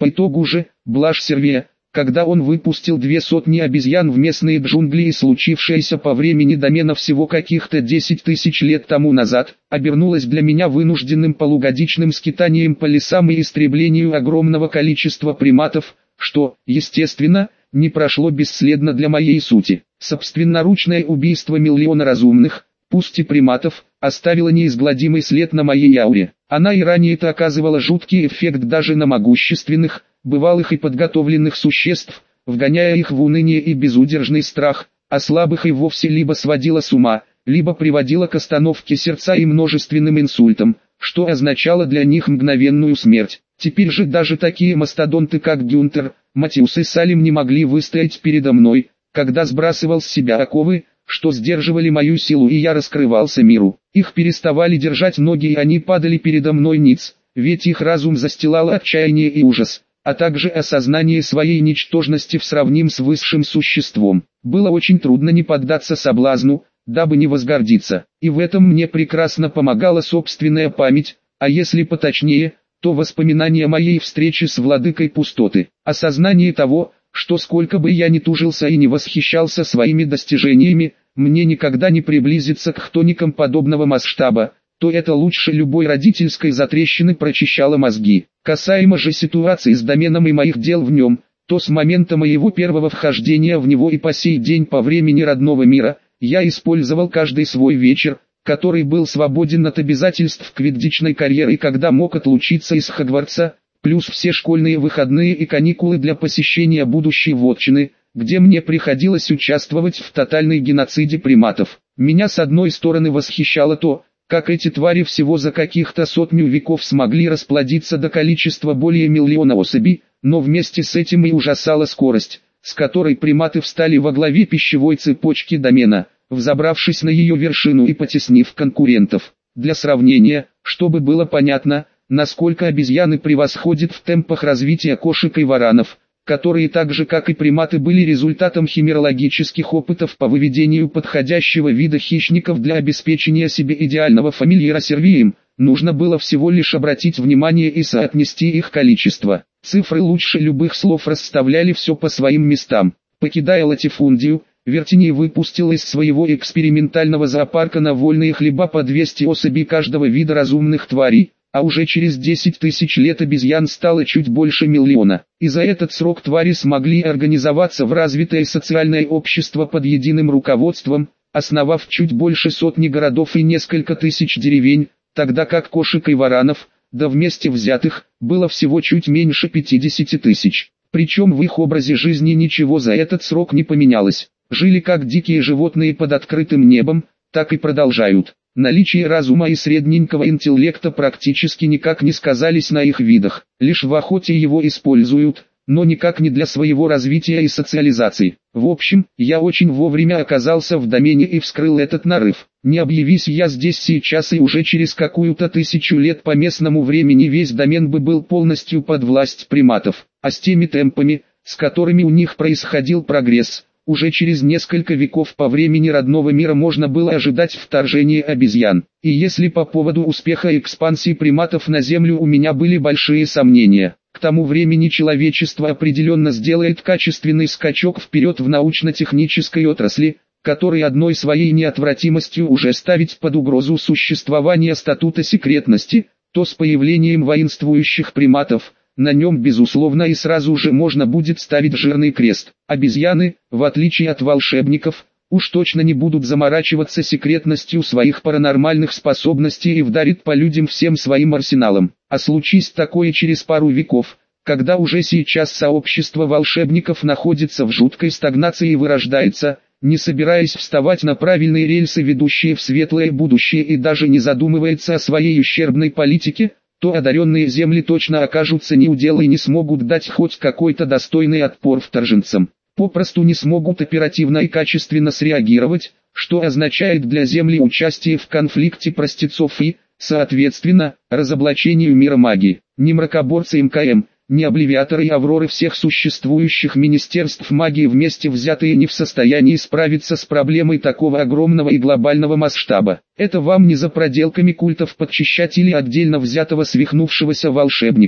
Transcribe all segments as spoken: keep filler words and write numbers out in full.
По итогу же, блажь Сервия, когда он выпустил две сотни обезьян в местные джунгли, и случившееся по времени домена всего каких-то десять тысяч лет тому назад, обернулось для меня вынужденным полугодичным скитанием по лесам и истреблению огромного количества приматов, что, естественно, не прошло бесследно для моей сути. Собственноручное убийство миллиона разумных, пусть и приматов, оставило неизгладимый след на моей ауре. Она и ранее-то оказывала жуткий эффект даже на могущественных, бывалых и подготовленных существ, вгоняя их в уныние и безудержный страх, а слабых и вовсе либо сводила с ума, либо приводила к остановке сердца и множественным инсультам, что означало для них мгновенную смерть. Теперь же даже такие мастодонты, как Гюнтер, Матиус и Салим, не могли выстоять передо мной, когда сбрасывал с себя оковы, что сдерживали мою силу, и я раскрывался миру. Их переставали держать ноги, и они падали передо мной ниц, ведь их разум застилало отчаяние и ужас, а также осознание своей ничтожности в сравнении с высшим существом. Было очень трудно не поддаться соблазну, дабы не возгордиться, и в этом мне прекрасно помогала собственная память, а если поточнее, то воспоминания моей встречи с владыкой пустоты, осознание того, что сколько бы я ни тужился и не восхищался своими достижениями, мне никогда не приблизиться к хтоникам подобного масштаба, то это лучше любой родительской затрещины прочищало мозги. Касаемо же ситуации с доменом и моих дел в нем, то с момента моего первого вхождения в него и по сей день по времени родного мира, я использовал каждый свой вечер, который был свободен от обязательств квиддичной карьеры, когда мог отлучиться из Хогвартса, плюс все школьные выходные и каникулы для посещения будущей вотчины, где мне приходилось участвовать в тотальной геноциде приматов. Меня с одной стороны восхищало то, как эти твари всего за каких-то сотню веков смогли расплодиться до количества более миллиона особей, но вместе с этим и ужасала скорость, с которой приматы встали во главе пищевой цепочки домена, взобравшись на ее вершину и потеснив конкурентов. Для сравнения, чтобы было понятно, насколько обезьяны превосходят в темпах развития кошек и варанов, которые так же как и приматы были результатом химерологических опытов по выведению подходящего вида хищников для обеспечения себе идеального фамильяра сервием, нужно было всего лишь обратить внимание и соотнести их количество. Цифры лучше любых слов расставляли все по своим местам. Покидая латифундию, Вертиний выпустил из своего экспериментального зоопарка на вольные хлеба по двести особей каждого вида разумных тварей, а уже через десять тысяч лет обезьян стало чуть больше миллиона. И за этот срок твари смогли организоваться в развитое социальное общество под единым руководством, основав чуть больше сотни городов и несколько тысяч деревень, тогда как кошек и варанов, да вместе взятых, было всего чуть меньше пятидесяти тысяч. Причем в их образе жизни ничего за этот срок не поменялось. Жили как дикие животные под открытым небом, так и продолжают. Наличие разума и средненького интеллекта практически никак не сказались на их видах, лишь в охоте его используют, но никак не для своего развития и социализации. В общем, я очень вовремя оказался в домене и вскрыл этот нарыв. Не объявись я здесь сейчас, и уже через какую-то тысячу лет по местному времени весь домен бы был полностью под власть приматов, а с теми темпами, с которыми у них происходил прогресс, уже через несколько веков по времени родного мира можно было ожидать вторжения обезьян. И если по поводу успеха экспансии приматов на Землю у меня были большие сомнения, к тому времени человечество определенно сделает качественный скачок вперед в научно-технической отрасли, который одной своей неотвратимостью уже ставит под угрозу существование статута секретности, то с появлением воинствующих приматов, на нем безусловно и сразу же можно будет ставить жирный крест. Обезьяны, в отличие от волшебников, уж точно не будут заморачиваться секретностью своих паранормальных способностей и вдарит по людям всем своим арсеналом. А случись такое через пару веков, когда уже сейчас сообщество волшебников находится в жуткой стагнации и вырождается, не собираясь вставать на правильные рельсы, ведущие в светлое будущее, и даже не задумывается о своей ущербной политике, то одаренные земли точно окажутся неудел и не смогут дать хоть какой-то достойный отпор вторженцам. Попросту не смогут оперативно и качественно среагировать, что означает для земли участие в конфликте простецов и, соответственно, разоблачению мира магии. Ни мракоборцы эм ка эм, ни обливиаторы и авроры всех существующих министерств магии вместе взятые не в состоянии справиться с проблемой такого огромного и глобального масштаба. Это вам не за проделками культов подчищать или отдельно взятого свихнувшегося волшебника,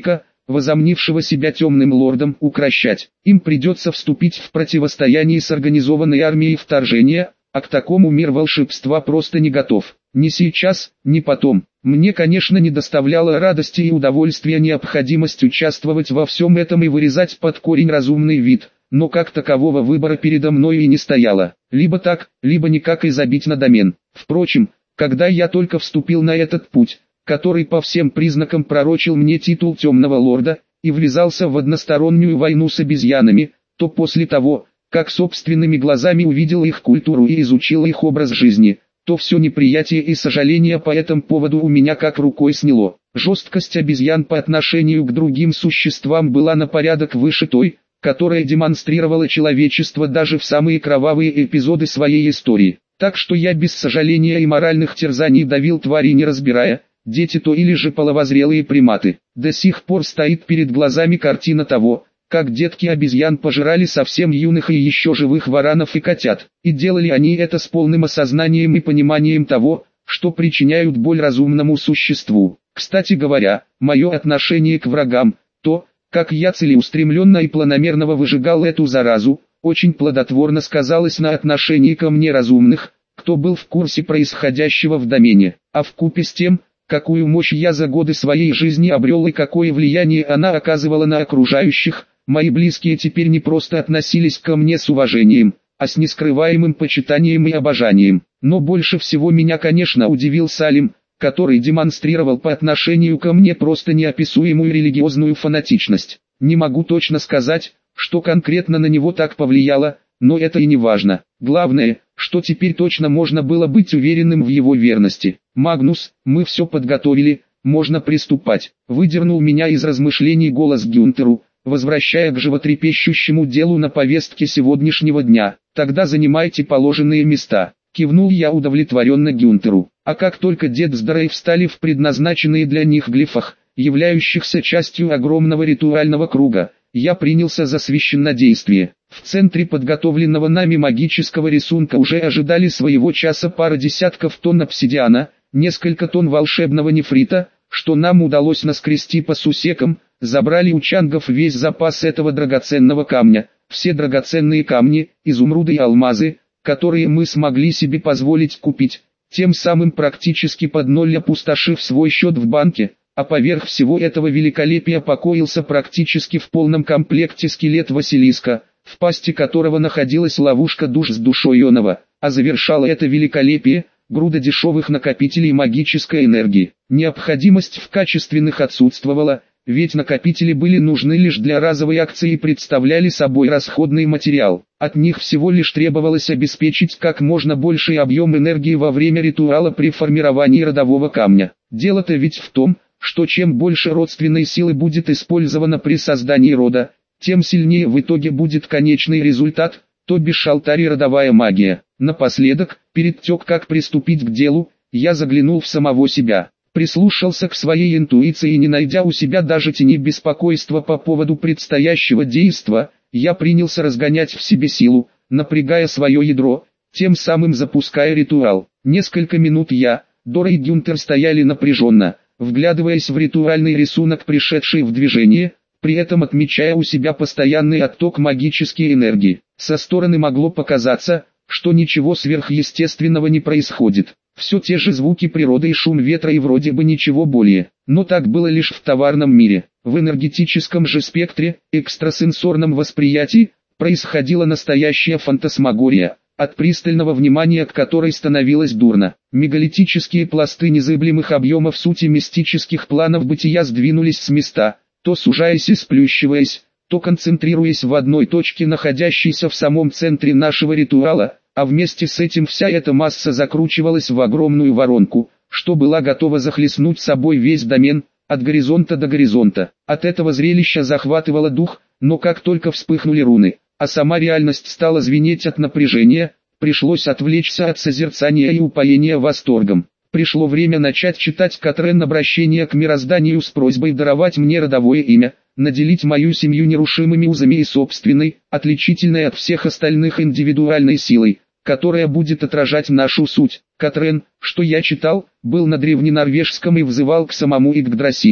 возомнившего себя темным лордом, укращать. Им придется вступить в противостояние с организованной армией вторжения, а к такому мир волшебства просто не готов. Ни сейчас, ни потом. Мне, конечно, не доставляло радости и удовольствия необходимость участвовать во всем этом и вырезать под корень разумный вид, но как такового выбора передо мной и не стояло. Либо так, либо никак и забить на домен. Впрочем, когда я только вступил на этот путь, который по всем признакам пророчил мне титул темного лорда, и ввязался в одностороннюю войну с обезьянами, то после того, как собственными глазами увидел их культуру и изучил их образ жизни, то все неприятие и сожаление по этому поводу у меня как рукой сняло. Жесткость обезьян по отношению к другим существам была на порядок выше той, которая демонстрировала человечество даже в самые кровавые эпизоды своей истории. Так что я без сожаления и моральных терзаний давил твари, не разбирая, дети то или же половозрелые приматы. До сих пор стоит перед глазами картина того, как детки обезьян пожирали совсем юных и еще живых варанов и котят. И делали они это с полным осознанием и пониманием того, что причиняют боль разумному существу. Кстати говоря, мое отношение к врагам, то, как я целеустремленно и планомерно выжигал эту заразу, очень плодотворно сказалось на отношении ко мне разумных, кто был в курсе происходящего в домене, а вкупе с тем, какую мощь я за годы своей жизни обрел и какое влияние она оказывала на окружающих, мои близкие теперь не просто относились ко мне с уважением, а с нескрываемым почитанием и обожанием. Но больше всего меня, конечно, удивил Салим, который демонстрировал по отношению ко мне просто неописуемую религиозную фанатичность. Не могу точно сказать, что конкретно на него так повлияло, но это и не важно. Главное, что теперь точно можно было быть уверенным в его верности. «Магнус, мы все подготовили, можно приступать», — выдернул меня из размышлений голос Гюнтеру, возвращая к животрепещущему делу на повестке сегодняшнего дня. «Тогда занимайте положенные места», — кивнул я удовлетворенно Гюнтеру. А как только дед с Дарой встали в предназначенные для них глифах, являющихся частью огромного ритуального круга, я принялся за священнодействие. В центре подготовленного нами магического рисунка уже ожидали своего часа пара десятков тонн обсидиана, несколько тонн волшебного нефрита, что нам удалось наскрести по сусекам, забрали у чангов весь запас этого драгоценного камня, все драгоценные камни, изумруды и алмазы, которые мы смогли себе позволить купить, тем самым практически под ноль опустошив свой счет в банке. А поверх всего этого великолепия покоился практически в полном комплекте скелет Василиска, в пасти которого находилась ловушка душ с душой Ионова, а завершало это великолепие груда дешевых накопителей магической энергии. Необходимость в качественных отсутствовала, ведь накопители были нужны лишь для разовой акции и представляли собой расходный материал. От них всего лишь требовалось обеспечить как можно больший объем энергии во время ритуала при формировании родового камня. Дело-то ведь в том, что чем больше родственной силы будет использовано при создании рода, тем сильнее в итоге будет конечный результат, то бишь алтарь и родовая магия. Напоследок, перед тем как приступить к делу, я заглянул в самого себя, прислушался к своей интуиции и не найдя у себя даже тени беспокойства по поводу предстоящего действа, я принялся разгонять в себе силу, напрягая свое ядро, тем самым запуская ритуал. Несколько минут я, Дора и Гюнтер стояли напряженно, вглядываясь в ритуальный рисунок, пришедший в движение, при этом отмечая у себя постоянный отток магической энергии. Со стороны могло показаться, что ничего сверхъестественного не происходит. Все те же звуки природы и шум ветра и вроде бы ничего более. Но так было лишь в товарном мире. В энергетическом же спектре, экстрасенсорном восприятии, происходила настоящая фантасмагория, от пристального внимания к которой становилось дурно. Мегалитические пласты незыблемых объемов сути мистических планов бытия сдвинулись с места, то сужаясь и сплющиваясь, то концентрируясь в одной точке, находящейся в самом центре нашего ритуала, а вместе с этим вся эта масса закручивалась в огромную воронку, что была готова захлестнуть собой весь домен, от горизонта до горизонта. От этого зрелища захватывало дух, но как только вспыхнули руны, а сама реальность стала звенеть от напряжения, пришлось отвлечься от созерцания и упоения восторгом. Пришло время начать читать Катрен обращение к мирозданию с просьбой даровать мне родовое имя, наделить мою семью нерушимыми узами и собственной, отличительной от всех остальных индивидуальной силой, которая будет отражать нашу суть. Катрен, что я читал, был на древненорвежском и взывал к самому Игдрасилю.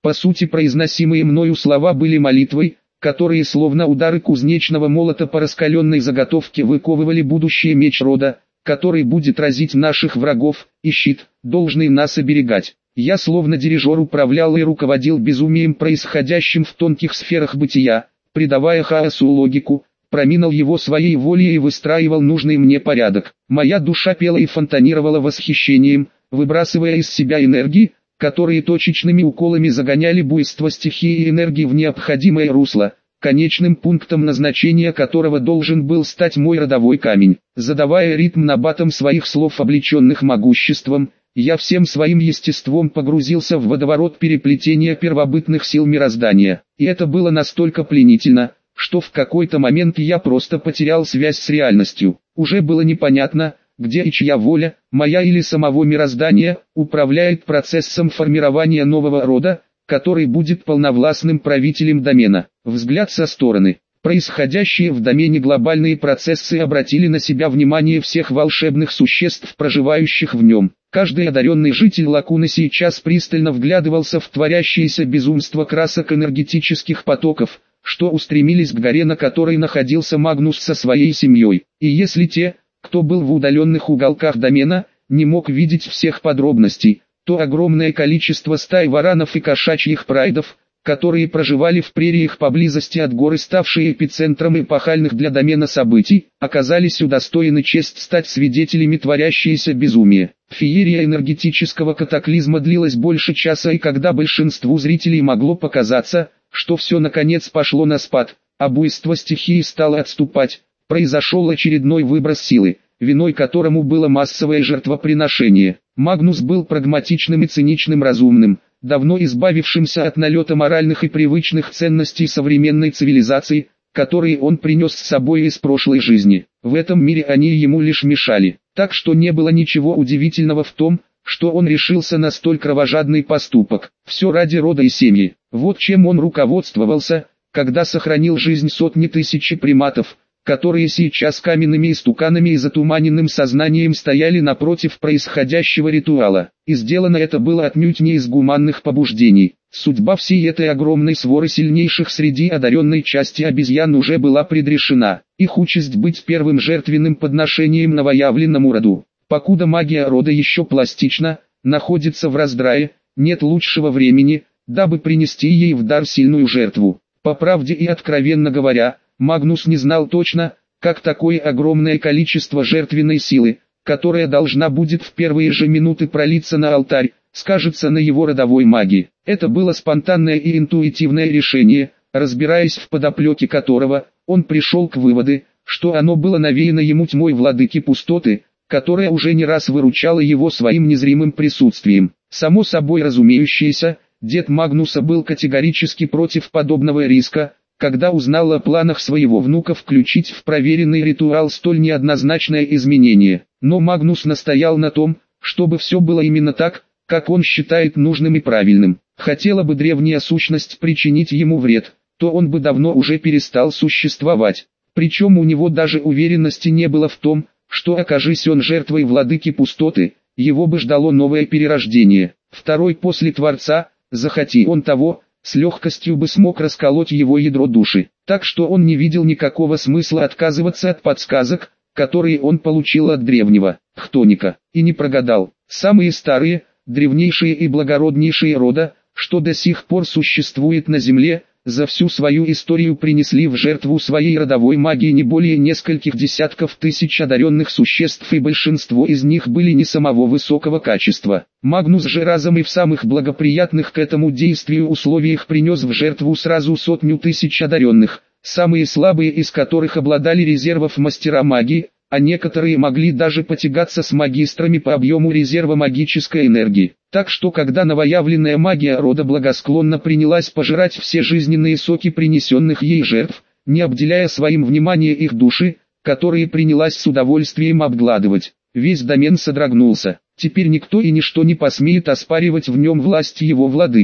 По сути, произносимые мною слова были молитвой, которые словно удары кузнечного молота по раскаленной заготовке выковывали будущий меч рода, который будет разить наших врагов, и щит, должный нас оберегать. Я словно дирижер управлял и руководил безумием, происходящим в тонких сферах бытия, придавая хаосу логику, проминал его своей волей и выстраивал нужный мне порядок. Моя душа пела и фонтанировала восхищением, выбрасывая из себя энергии, которые точечными уколами загоняли буйство стихии и энергии в необходимое русло, конечным пунктом назначения которого должен был стать мой родовой камень. Задавая ритм набатом своих слов, облеченных могуществом, я всем своим естеством погрузился в водоворот переплетения первобытных сил мироздания. И это было настолько пленительно, что в какой-то момент я просто потерял связь с реальностью. Уже было непонятно, где и чья воля, моя или самого мироздания, управляет процессом формирования нового рода, который будет полновластным правителем домена. Взгляд со стороны. Происходящие в домене глобальные процессы обратили на себя внимание всех волшебных существ, проживающих в нем. Каждый одаренный житель Лакуны сейчас пристально вглядывался в творящееся безумство красок энергетических потоков, что устремились к горе, на которой находился Магнус со своей семьей. И если те, кто был в удаленных уголках домена, не мог видеть всех подробностей, то огромное количество стай варанов и кошачьих прайдов, которые проживали в прериях поблизости от горы, ставшие эпицентром эпохальных для домена событий, оказались удостоены честь стать свидетелями творящееся безумия. Феерия энергетического катаклизма длилась больше часа, и когда большинству зрителей могло показаться, что все наконец пошло на спад, а буйство стихии стало отступать, произошел очередной выброс силы, виной которому было массовое жертвоприношение. Магнус был прагматичным и циничным разумным, давно избавившимся от налета моральных и привычных ценностей современной цивилизации, которые он принес с собой из прошлой жизни. В этом мире они ему лишь мешали, так что не было ничего удивительного в том, что он решился на столь кровожадный поступок. Все ради рода и семьи. Вот чем он руководствовался, когда сохранил жизнь сотни тысяч приматов, которые сейчас каменными истуканами и затуманенным сознанием стояли напротив происходящего ритуала. И сделано это было отнюдь не из гуманных побуждений. Судьба всей этой огромной своры сильнейших среди одаренной части обезьян уже была предрешена. Их участь быть первым жертвенным подношением новоявленному роду. Покуда магия рода еще пластична, находится в раздрае, нет лучшего времени, дабы принести ей в дар сильную жертву. По правде и откровенно говоря, Магнус не знал точно, как такое огромное количество жертвенной силы, которая должна будет в первые же минуты пролиться на алтарь, скажется на его родовой магии. Это было спонтанное и интуитивное решение, разбираясь в подоплеке которого, он пришел к выводу, что оно было навеяно ему тьмой владыки пустоты, которая уже не раз выручала его своим незримым присутствием. Само собой разумеющееся, дед Магнуса был категорически против подобного риска, когда узнал о планах своего внука включить в проверенный ритуал столь неоднозначное изменение. Но Магнус настоял на том, чтобы все было именно так, как он считает нужным и правильным. Хотела бы древняя сущность причинить ему вред, то он бы давно уже перестал существовать. Причем у него даже уверенности не было в том, что окажись он жертвой владыки пустоты, его бы ждало новое перерождение. Второй после Творца, захоти он того, с легкостью бы смог расколоть его ядро души. Так что он не видел никакого смысла отказываться от подсказок, которые он получил от древнего хтоника, и не прогадал. Самые старые, древнейшие и благороднейшие рода, что до сих пор существует на земле, за всю свою историю принесли в жертву своей родовой магии не более нескольких десятков тысяч одаренных существ, и большинство из них были не самого высокого качества. Магнус же разом и в самых благоприятных к этому действию условиях принес в жертву сразу сотню тысяч одаренных, самые слабые из которых обладали резервов мастера магии, а некоторые могли даже потягаться с магистрами по объему резерва магической энергии. Так что когда новоявленная магия рода благосклонно принялась пожирать все жизненные соки принесенных ей жертв, не обделяя своим вниманием их души, которые принялась с удовольствием обгладывать, весь домен содрогнулся. Теперь никто и ничто не посмеет оспаривать в нем власть его владыки.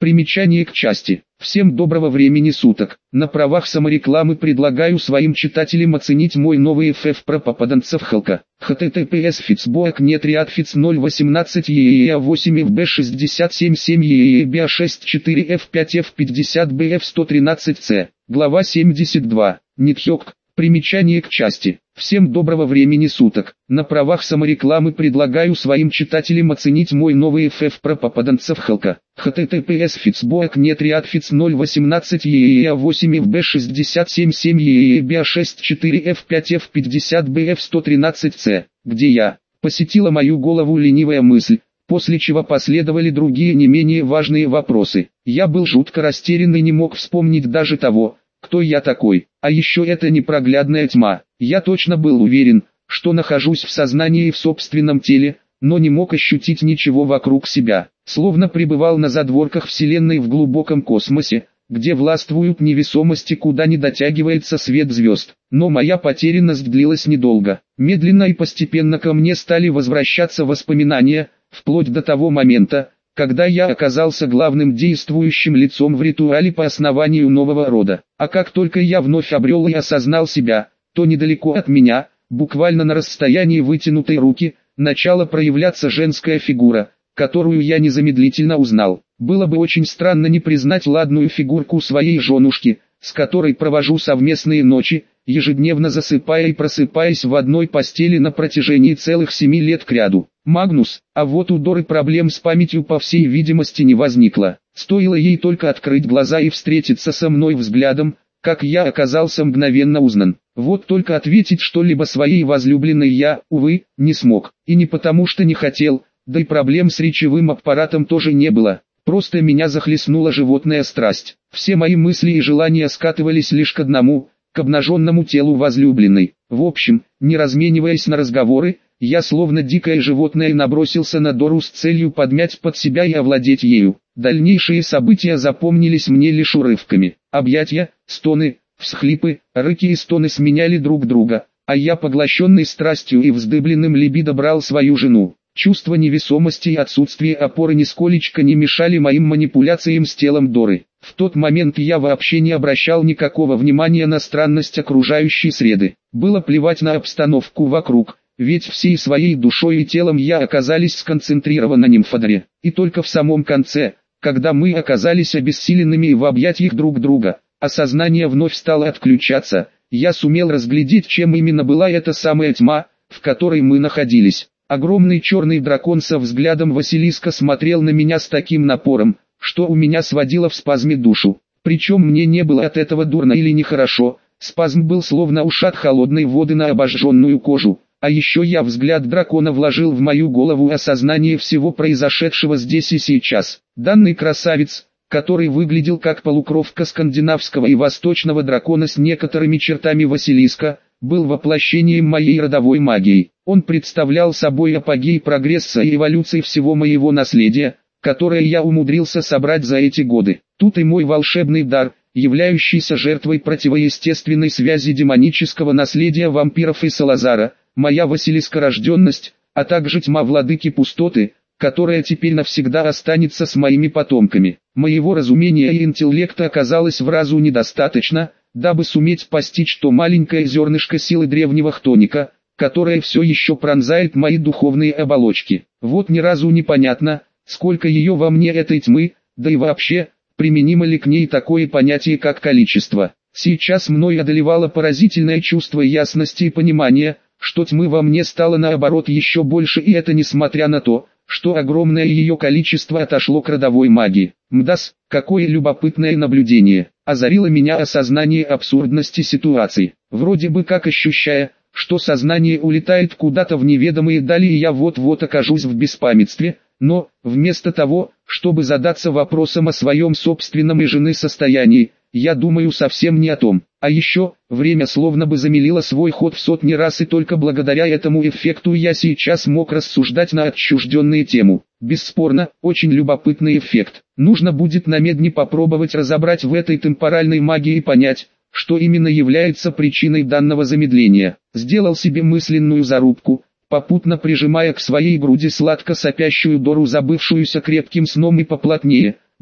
Примечание к части. Всем доброго времени суток. На правах саморекламы предлагаю своим читателям оценить мой новый эф эф про попаданцев Халка. https фицбоек нет ряд фиц ноль восемнадцать ееа восемь эф бэ шестьдесят семь семь ееа биа шесть четыре эф пять эф пятьдесят бэ эф сто тринадцать цэ. Глава семьдесят два. Нитхёк. Примечание к части. Всем доброго времени суток. На правах саморекламы предлагаю своим читателям оценить мой новый эф эф про попаданцев Халка. https фицбоек нет ряд фиц ноль восемнадцать ееа восемь эф бэ шестьдесят семь семь ееа биа шесть четыре эф пять эф пятьдесят бэ эф сто тринадцать цэ, где я посетила мою голову ленивая мысль, после чего последовали другие не менее важные вопросы. Я был жутко растерян и не мог вспомнить даже того, кто я такой. А еще это непроглядная тьма. Я точно был уверен, что нахожусь в сознании и в собственном теле, но не мог ощутить ничего вокруг себя. Словно пребывал на задворках Вселенной в глубоком космосе, где властвуют невесомости, куда не дотягивается свет звезд. Но моя потерянность длилась недолго. Медленно и постепенно ко мне стали возвращаться воспоминания, вплоть до того момента, когда я оказался главным действующим лицом в ритуале по основанию нового рода. А как только я вновь обрел и осознал себя, то недалеко от меня, буквально на расстоянии вытянутой руки, начала проявляться женская фигура, которую я незамедлительно узнал. Было бы очень странно не признать ладную фигурку своей женушки, с которой провожу совместные ночи, ежедневно засыпая и просыпаясь в одной постели на протяжении целых семи лет кряду. Магнус, а вот у Доры проблем с памятью по всей видимости не возникло. Стоило ей только открыть глаза и встретиться со мной взглядом, как я оказался мгновенно узнан. Вот только ответить что-либо своей возлюбленной я, увы, не смог. И не потому что не хотел, да и проблем с речевым аппаратом тоже не было. Просто меня захлестнула животная страсть. Все мои мысли и желания скатывались лишь к одному, к обнаженному телу возлюбленной. В общем, не размениваясь на разговоры, я словно дикое животное набросился на Дору с целью подмять под себя и овладеть ею. Дальнейшие события запомнились мне лишь урывками. Объятия, стоны, всхлипы, рыки и стоны сменяли друг друга, а я, поглощенный страстью и вздыбленным либидо, брал свою жену. Чувство невесомости и отсутствие опоры нисколечко не мешали моим манипуляциям с телом Доры. В тот момент я вообще не обращал никакого внимания на странность окружающей среды. Было плевать на обстановку вокруг, ведь всей своей душой и телом я оказались сконцентрирован на нимфодоре. И только в самом конце, когда мы оказались обессиленными в объятиях друг друга, а сознание вновь стало отключаться, я сумел разглядеть, чем именно была эта самая тьма, в которой мы находились. Огромный черный дракон со взглядом Василиска смотрел на меня с таким напором, что у меня сводило в спазме душу. Причем мне не было от этого дурно или нехорошо, спазм был словно ушат холодной воды на обожженную кожу. А еще я взгляд дракона вложил в мою голову осознание всего произошедшего здесь и сейчас. Данный красавец, который выглядел как полукровка скандинавского и восточного дракона с некоторыми чертами Василиска, был воплощением моей родовой магии. Он представлял собой апогей прогресса и эволюции всего моего наследия, которое я умудрился собрать за эти годы. Тут и мой волшебный дар, являющийся жертвой противоестественной связи демонического наследия вампиров и Салазара, моя василискорожденность, а также тьма владыки пустоты, которая теперь навсегда останется с моими потомками. Моего разумения и интеллекта оказалось в разу недостаточно, дабы суметь постичь то маленькое зернышко силы древнего хтоника, которое все еще пронзает мои духовные оболочки. Вот ни разу непонятно, сколько ее во мне этой тьмы, да и вообще, применимо ли к ней такое понятие как количество. Сейчас мной одолевало поразительное чувство ясности и понимания, что тьмы во мне стало наоборот еще больше, и это несмотря на то, что огромное ее количество отошло к родовой магии. Мдас, какое любопытное наблюдение. Озарило меня осознание абсурдности ситуации. Вроде бы как ощущая, что сознание улетает куда-то в неведомые дали и я вот-вот окажусь в беспамятстве, но, вместо того, чтобы задаться вопросом о своем собственном и жены состоянии, я думаю совсем не о том. А еще, время словно бы замелило свой ход в сотни раз, и только благодаря этому эффекту я сейчас мог рассуждать на отчужденную тему. Бесспорно, очень любопытный эффект. Нужно будет на медне попробовать разобрать в этой темпоральной магии и понять, что именно является причиной данного замедления. Сделал себе мысленную зарубку, попутно прижимая к своей груди сладко сопящую Дору, забывшуюся крепким сном, и поплотнее,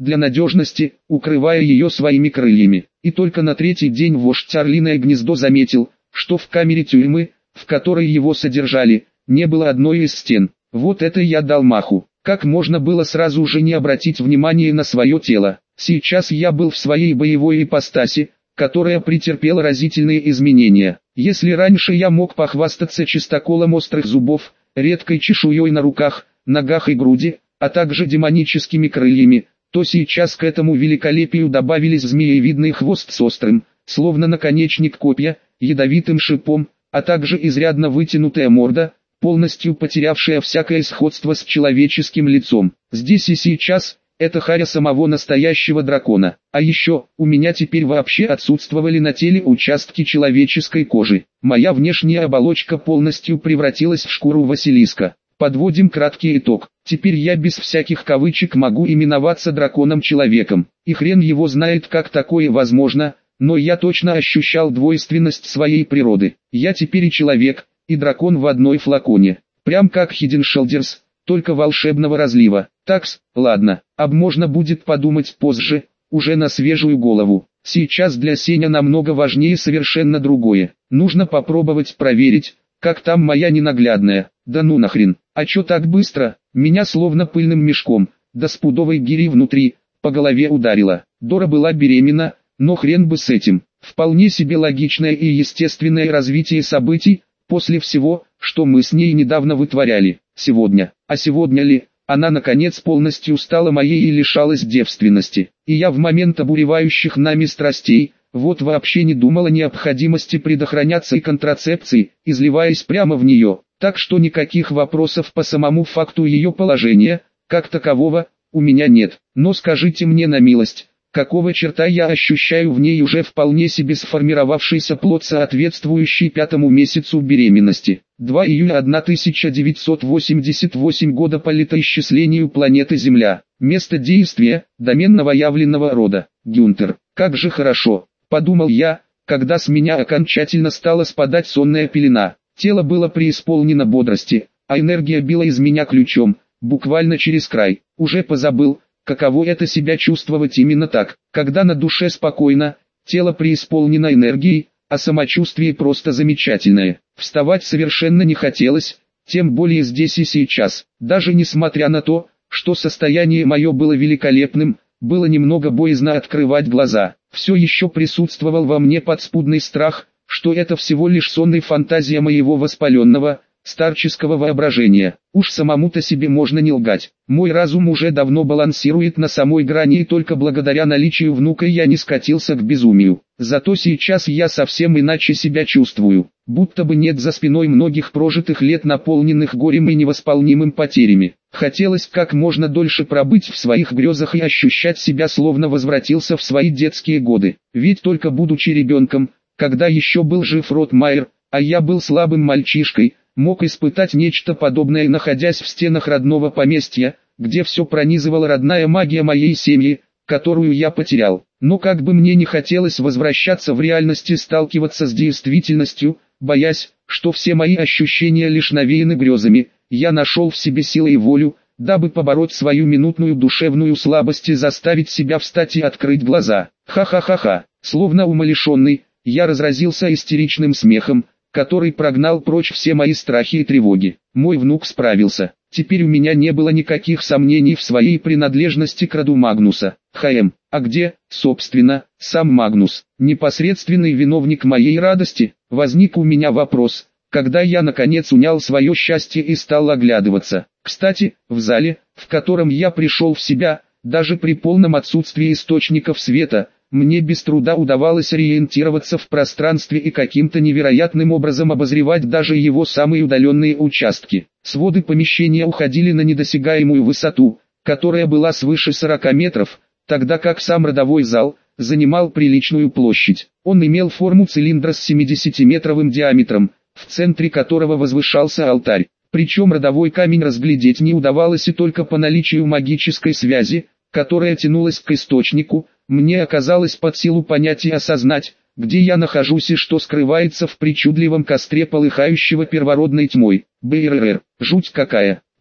для надежности, укрывая ее своими крыльями. И только на третий день вождь Орлиное Гнездо заметил, что в камере тюрьмы, в которой его содержали, не было одной из стен. Вот это я дал маху. Как можно было сразу же не обратить внимания на свое тело? Сейчас я был в своей боевой ипостаси, которая претерпела разительные изменения. Если раньше я мог похвастаться чистоколом острых зубов, редкой чешуей на руках, ногах и груди, а также демоническими крыльями, то сейчас к этому великолепию добавились змеевидный хвост с острым, словно наконечник копья, ядовитым шипом, а также изрядно вытянутая морда, полностью потерявшая всякое сходство с человеческим лицом. Здесь и сейчас это харя самого настоящего дракона. А еще, у меня теперь вообще отсутствовали на теле участки человеческой кожи. Моя внешняя оболочка полностью превратилась в шкуру Василиска. Подводим краткий итог. Теперь я без всяких кавычек могу именоваться драконом-человеком. И хрен его знает, как такое возможно, но я точно ощущал двойственность своей природы. Я теперь и человек, и дракон в одной флаконе. Прям как Hidden Shoulders, только волшебного разлива. Такс, ладно, об можно будет подумать позже, уже на свежую голову. Сейчас для Сеня намного важнее совершенно другое. Нужно попробовать проверить, как там моя ненаглядная. Да ну нахрен, а чё так быстро? Меня словно пыльным мешком, да с пудовой гири внутри, по голове ударило. Дора была беременна, но хрен бы с этим. Вполне себе логичное и естественное развитие событий, после всего, что мы с ней недавно вытворяли. Сегодня, а сегодня ли, она наконец полностью стала моей и лишалась девственности. И я в момент обуревающих нами страстей, вот вообще не думал о необходимости предохраняться и контрацепции, изливаясь прямо в нее. Так что никаких вопросов по самому факту ее положения, как такового, у меня нет. Но скажите мне на милость, какого черта я ощущаю в ней уже вполне себе сформировавшийся плод, соответствующий пятому месяцу беременности. два июля тысяча девятьсот восемьдесят восьмого года по летоисчислению планеты Земля. Место действия – домен новоявленного рода. Гюнтер. Как же хорошо, подумал я, когда с меня окончательно стала спадать сонная пелена. Тело было преисполнено бодрости, а энергия била из меня ключом, буквально через край. Уже позабыл, каково это себя чувствовать именно так, когда на душе спокойно, тело преисполнено энергией, а самочувствие просто замечательное. Вставать совершенно не хотелось, тем более здесь и сейчас. Даже несмотря на то, что состояние мое было великолепным, было немного боязно открывать глаза. Все еще присутствовал во мне подспудный страх, что это всего лишь сонная фантазия моего воспаленного, старческого воображения. Уж самому-то себе можно не лгать. Мой разум уже давно балансирует на самой грани, и только благодаря наличию внука я не скатился к безумию. Зато сейчас я совсем иначе себя чувствую, будто бы нет за спиной многих прожитых лет, наполненных горем и невосполнимым потерями. Хотелось как можно дольше пробыть в своих грезах и ощущать себя, словно возвратился в свои детские годы. Ведь только будучи ребенком, когда еще был жив Ротмайер, а я был слабым мальчишкой, мог испытать нечто подобное, находясь в стенах родного поместья, где все пронизывала родная магия моей семьи, которую я потерял. Но как бы мне не хотелось возвращаться в реальность и сталкиваться с действительностью, боясь, что все мои ощущения лишь навеяны грезами, я нашел в себе силы и волю, дабы побороть свою минутную душевную слабость и заставить себя встать и открыть глаза. Ха-ха-ха-ха, словно умалишенный, я разразился истеричным смехом, который прогнал прочь все мои страхи и тревоги. Мой внук справился. Теперь у меня не было никаких сомнений в своей принадлежности к роду Магнуса. Хм, а где, собственно, сам Магнус? Непосредственный виновник моей радости? Возник у меня вопрос, когда я наконец унял свое счастье и стал оглядываться. Кстати, в зале, в котором я пришел в себя, даже при полном отсутствии источников света, мне без труда удавалось ориентироваться в пространстве и каким-то невероятным образом обозревать даже его самые удаленные участки. Своды помещения уходили на недосягаемую высоту, которая была свыше сорока метров, тогда как сам родовой зал занимал приличную площадь. Он имел форму цилиндра с семидесятиметровым диаметром, в центре которого возвышался алтарь. Причем родовой камень разглядеть не удавалось и только по наличию магической связи, которая тянулась к источнику, мне оказалось под силу понять и осознать, где я нахожусь и что скрывается в причудливом костре полыхающего первородной тьмой. Бррр, жуть какая.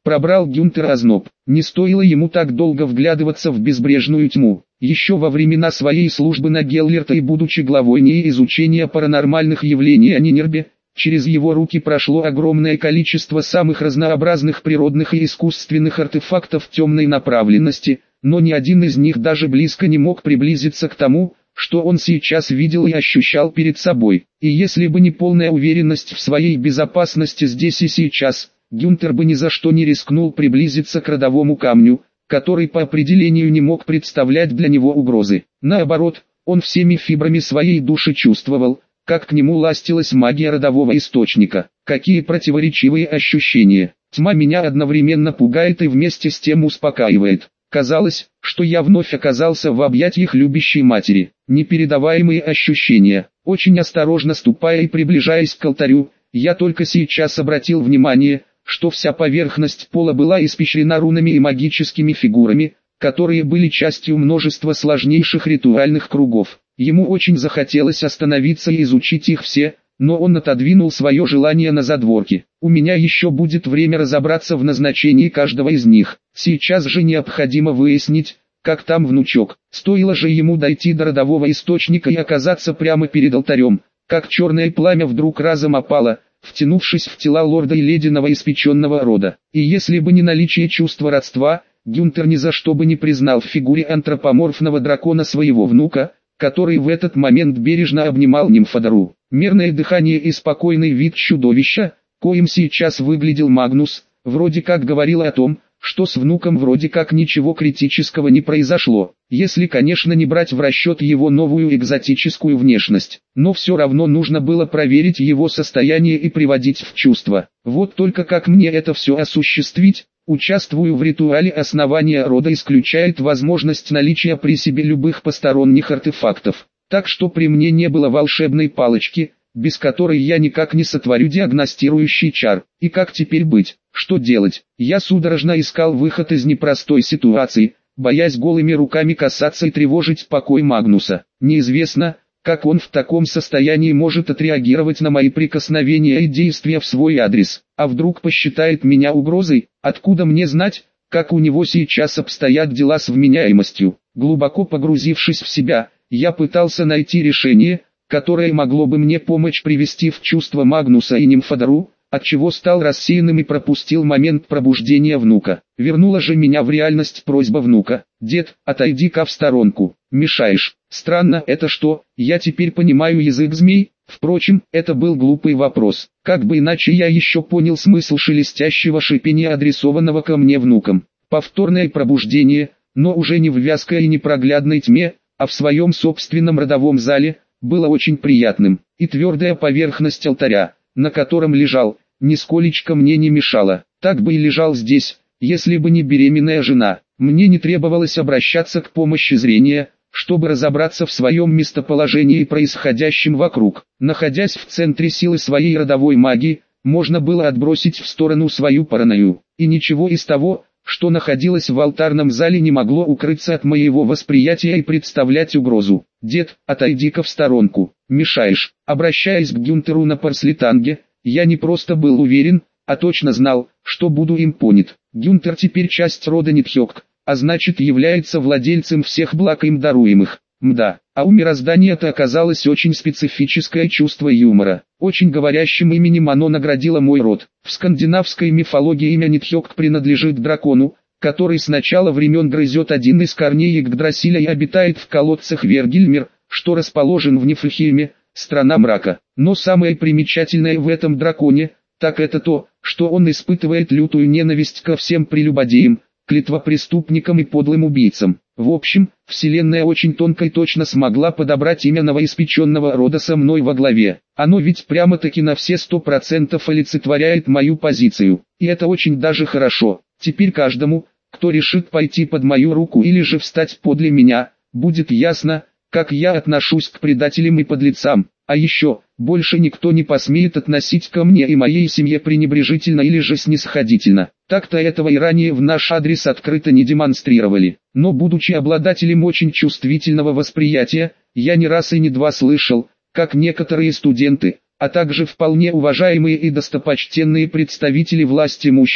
Пробрал Гюнтера озноб. Не стоило ему так долго вглядываться в безбрежную тьму. Еще во времена своей службы на Геллерта и будучи главой НИИ изучения паранормальных явлений о Нинербе, через его руки прошло огромное количество самых разнообразных природных и искусственных артефактов темной направленности, но ни один из них даже близко не мог приблизиться к тому, что он сейчас видел и ощущал перед собой. И если бы не полная уверенность в своей безопасности здесь и сейчас, Гюнтер бы ни за что не рискнул приблизиться к родовому камню, который по определению не мог представлять для него угрозы. Наоборот, он всеми фибрами своей души чувствовал, как к нему ластилась магия родового источника. Какие противоречивые ощущения. Тьма меня одновременно пугает и вместе с тем успокаивает. Казалось, что я вновь оказался в объятиях любящей матери. Непередаваемые ощущения. Очень осторожно ступая и приближаясь к алтарю, я только сейчас обратил внимание, что вся поверхность пола была испещрена рунами и магическими фигурами, которые были частью множества сложнейших ритуальных кругов. Ему очень захотелось остановиться и изучить их все, но он отодвинул свое желание на задворки. У меня еще будет время разобраться в назначении каждого из них. Сейчас же необходимо выяснить, как там внучок. Стоило же ему дойти до родового источника и оказаться прямо перед алтарем, как черное пламя вдруг разом опало, втянувшись в тела лорда и леди новоиспеченного рода. И если бы не наличие чувства родства, Гюнтер ни за что бы не признал в фигуре антропоморфного дракона своего внука, который в этот момент бережно обнимал нимфодару. Мерное дыхание и спокойный вид чудовища, коим сейчас выглядел Магнус, вроде как говорило о том, что с внуком вроде как ничего критического не произошло, если, конечно, не брать в расчет его новую экзотическую внешность. Но все равно нужно было проверить его состояние и приводить в чувство. Вот только как мне это все осуществить? Участвую в ритуале основания рода исключает возможность наличия при себе любых посторонних артефактов. Так что при мне не было волшебной палочки, без которой я никак не сотворю диагностирующий чар. И как теперь быть? Что делать? Я судорожно искал выход из непростой ситуации, боясь голыми руками касаться и тревожить покой Магнуса. Неизвестно, как он в таком состоянии может отреагировать на мои прикосновения и действия в свой адрес. А вдруг посчитает меня угрозой? Откуда мне знать, как у него сейчас обстоят дела с вменяемостью? Глубоко погрузившись в себя, я пытался найти решение, которое могло бы мне помочь привести в чувство Магнуса и нимфодару, отчего стал рассеянным и пропустил момент пробуждения внука. Вернула же меня в реальность просьба внука: «Дед, отойди-ка в сторонку, мешаешь». Странно это что, я теперь понимаю язык змей? Впрочем, это был глупый вопрос. Как бы иначе я еще понял смысл шелестящего шипения, адресованного ко мне внуком. Повторное пробуждение, но уже не в вязкой и непроглядной тьме, а в своем собственном родовом зале, было очень приятным. И твердая поверхность алтаря, на котором лежал, нисколечко мне не мешала. Так бы и лежал здесь, если бы не беременная жена. Мне не требовалось обращаться к помощи зрения, чтобы разобраться в своем местоположении и происходящем вокруг. Находясь в центре силы своей родовой магии, можно было отбросить в сторону свою паранойю. И ничего из того, что находилось в алтарном зале, не могло укрыться от моего восприятия и представлять угрозу. «Дед, отойди-ка в сторонку, мешаешь». Обращаясь к Гюнтеру на парслитанге, я не просто был уверен, а точно знал, что буду им понят. Гюнтер теперь часть рода Нитхёгг, а значит является владельцем всех благ им даруемых. Мда, а у мироздания-то оказалось очень специфическое чувство юмора. Очень говорящим именем оно наградило мой род. В скандинавской мифологии имя Нитхёгг принадлежит дракону, который с начала времен грызет один из корней Игдрасиля и обитает в колодцах Вергильмир, что расположен в Нифлхейме, страна мрака. Но самое примечательное в этом драконе, так это то, что он испытывает лютую ненависть ко всем прелюбодеям, клятвопреступникам и подлым убийцам. В общем, вселенная очень тонко и точно смогла подобрать имя новоиспеченного рода со мной во главе. Оно ведь прямо-таки на все сто процентов олицетворяет мою позицию. И это очень даже хорошо. Теперь каждому, кто решит пойти под мою руку или же встать подле меня, будет ясно, как я отношусь к предателям и подлецам. А еще, больше никто не посмеет относить ко мне и моей семье пренебрежительно или же снисходительно. Так-то этого и ранее в наш адрес открыто не демонстрировали. Но будучи обладателем очень чувствительного восприятия, я не раз и не два слышал, как некоторые студенты, а также вполне уважаемые и достопочтенные представители власть имущих,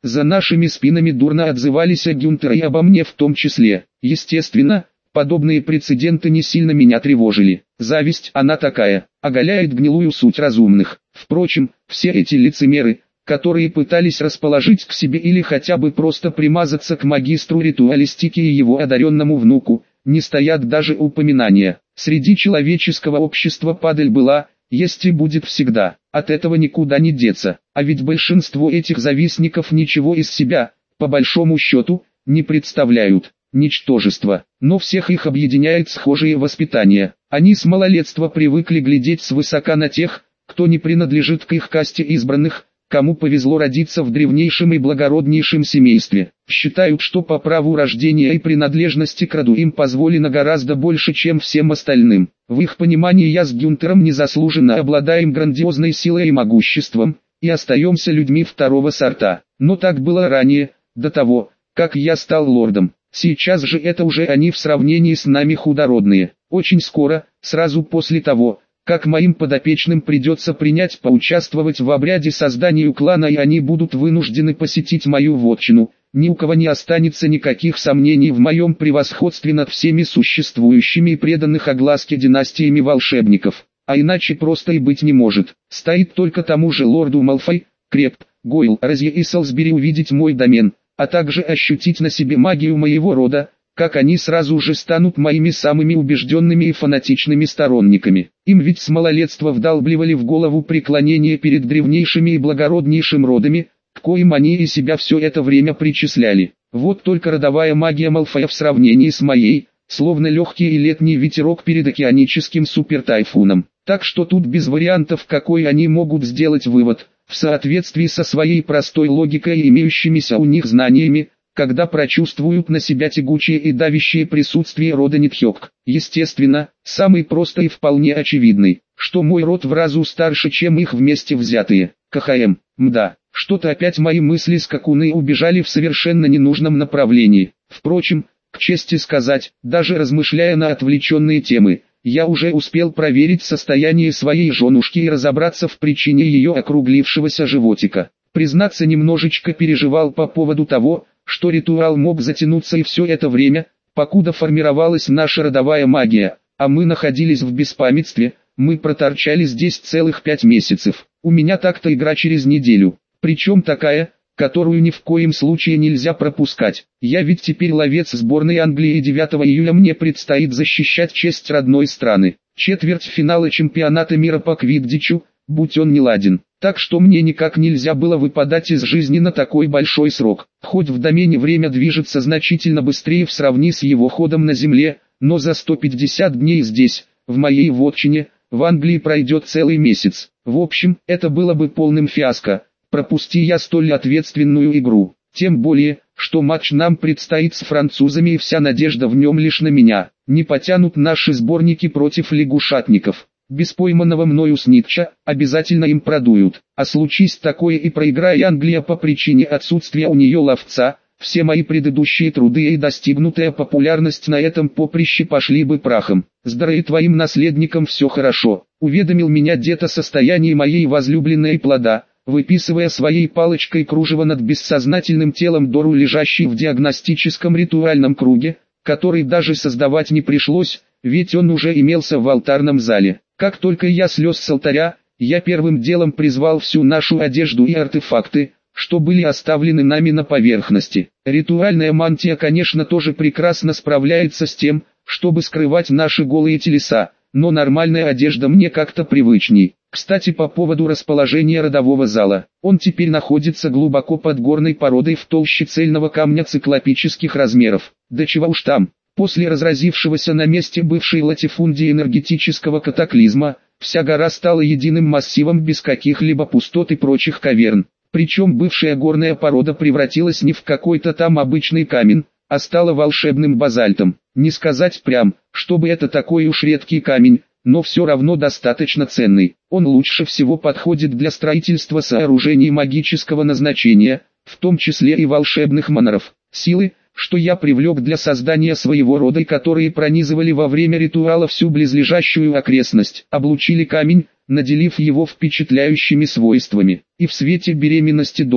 за нашими спинами дурно отзывались о Гюнтере и обо мне в том числе. Естественно, подобные прецеденты не сильно меня тревожили. Зависть, она такая, оголяет гнилую суть разумных. Впрочем, все эти лицемеры, которые пытались расположить к себе или хотя бы просто примазаться к магистру ритуалистики и его одаренному внуку, не стоят даже упоминания. Среди человеческого общества падаль была, есть и будет всегда, от этого никуда не деться. А ведь большинство этих завистников ничего из себя, по большому счету, не представляют. Ничтожество, но всех их объединяет схожее воспитание. Они с малолетства привыкли глядеть свысока на тех, кто не принадлежит к их касте избранных, кому повезло родиться в древнейшем и благороднейшем семействе. Считают, что по праву рождения и принадлежности к роду им позволено гораздо больше, чем всем остальным. В их понимании я с Гюнтером незаслуженно обладаем грандиозной силой и могуществом, и остаемся людьми второго сорта. Но так было ранее, до того, как я стал лордом. Сейчас же это уже они в сравнении с нами худородные. Очень скоро, сразу после того, как моим подопечным придется принять поучаствовать в обряде создания клана и они будут вынуждены посетить мою вотчину, ни у кого не останется никаких сомнений в моем превосходстве над всеми существующими и преданных огласке династиями волшебников. А иначе просто и быть не может. Стоит только тому же лорду Малфой, Крепт, Гойл, Розье и Солсбери увидеть мой домен, а также ощутить на себе магию моего рода, как они сразу же станут моими самыми убежденными и фанатичными сторонниками. Им ведь с малолетства вдалбливали в голову преклонение перед древнейшими и благороднейшим родами, к коим они и себя все это время причисляли. Вот только родовая магия Малфоя в сравнении с моей, словно легкий и летний ветерок перед океаническим супертайфуном. Так что тут без вариантов, какой они могут сделать вывод, в соответствии со своей простой логикой и имеющимися у них знаниями, когда прочувствуют на себя тягучее и давящее присутствие рода Нитхёк. Естественно, самый простой и вполне очевидный, что мой род в разу старше, чем их вместе взятые. КХМ, мда, что-то опять мои мысли скакуны убежали в совершенно ненужном направлении. Впрочем, к чести сказать, даже размышляя на отвлеченные темы, я уже успел проверить состояние своей женушки и разобраться в причине ее округлившегося животика. Признаться, немножечко переживал по поводу того, что ритуал мог затянуться и все это время, покуда формировалась наша родовая магия, а мы находились в беспамятстве, мы проторчали здесь целых пять месяцев. У меня так-то игра через неделю, причем такая, которую ни в коем случае нельзя пропускать. Я ведь теперь ловец сборной Англии, и девятого июля мне предстоит защищать честь родной страны. Четвертьфинала чемпионата мира по квиддичу, будь он неладен. Так что мне никак нельзя было выпадать из жизни на такой большой срок. Хоть в домене время движется значительно быстрее в сравнении с его ходом на земле, но за сто пятьдесят дней здесь, в моей вотчине, в Англии пройдет целый месяц. В общем, это было бы полным фиаско, пропусти я столь ответственную игру. Тем более, что матч нам предстоит с французами и вся надежда в нем лишь на меня. Не потянут наши сборники против лягушатников. Без пойманного мною снитча, обязательно им продуют. А случись такое и проиграя Англия по причине отсутствия у нее ловца, все мои предыдущие труды и достигнутая популярность на этом поприще пошли бы прахом. С Дорой твоим наследником все хорошо, уведомил меня дед о состоянии моей возлюбленной плода, выписывая своей палочкой кружево над бессознательным телом Дору, лежащей в диагностическом ритуальном круге, который даже создавать не пришлось, ведь он уже имелся в алтарном зале. Как только я слез с алтаря, я первым делом призвал всю нашу одежду и артефакты, что были оставлены нами на поверхности. Ритуальная мантия, конечно, тоже прекрасно справляется с тем, чтобы скрывать наши голые телеса, но нормальная одежда мне как-то привычней. Кстати, по поводу расположения родового зала. Он теперь находится глубоко под горной породой в толще цельного камня циклопических размеров. Да чего уж там. После разразившегося на месте бывшей латифундии энергетического катаклизма, вся гора стала единым массивом без каких-либо пустот и прочих каверн. Причем бывшая горная порода превратилась не в какой-то там обычный камень, а стала волшебным базальтом. Не сказать прям, чтобы это такой уж редкий камень, но все равно достаточно ценный. Он лучше всего подходит для строительства сооружений магического назначения, в том числе и волшебных маноров. Силы, что я привлек для создания своего рода и которые пронизывали во время ритуала всю близлежащую окрестность, облучили камень, наделив его впечатляющими свойствами. И в свете беременности Доры,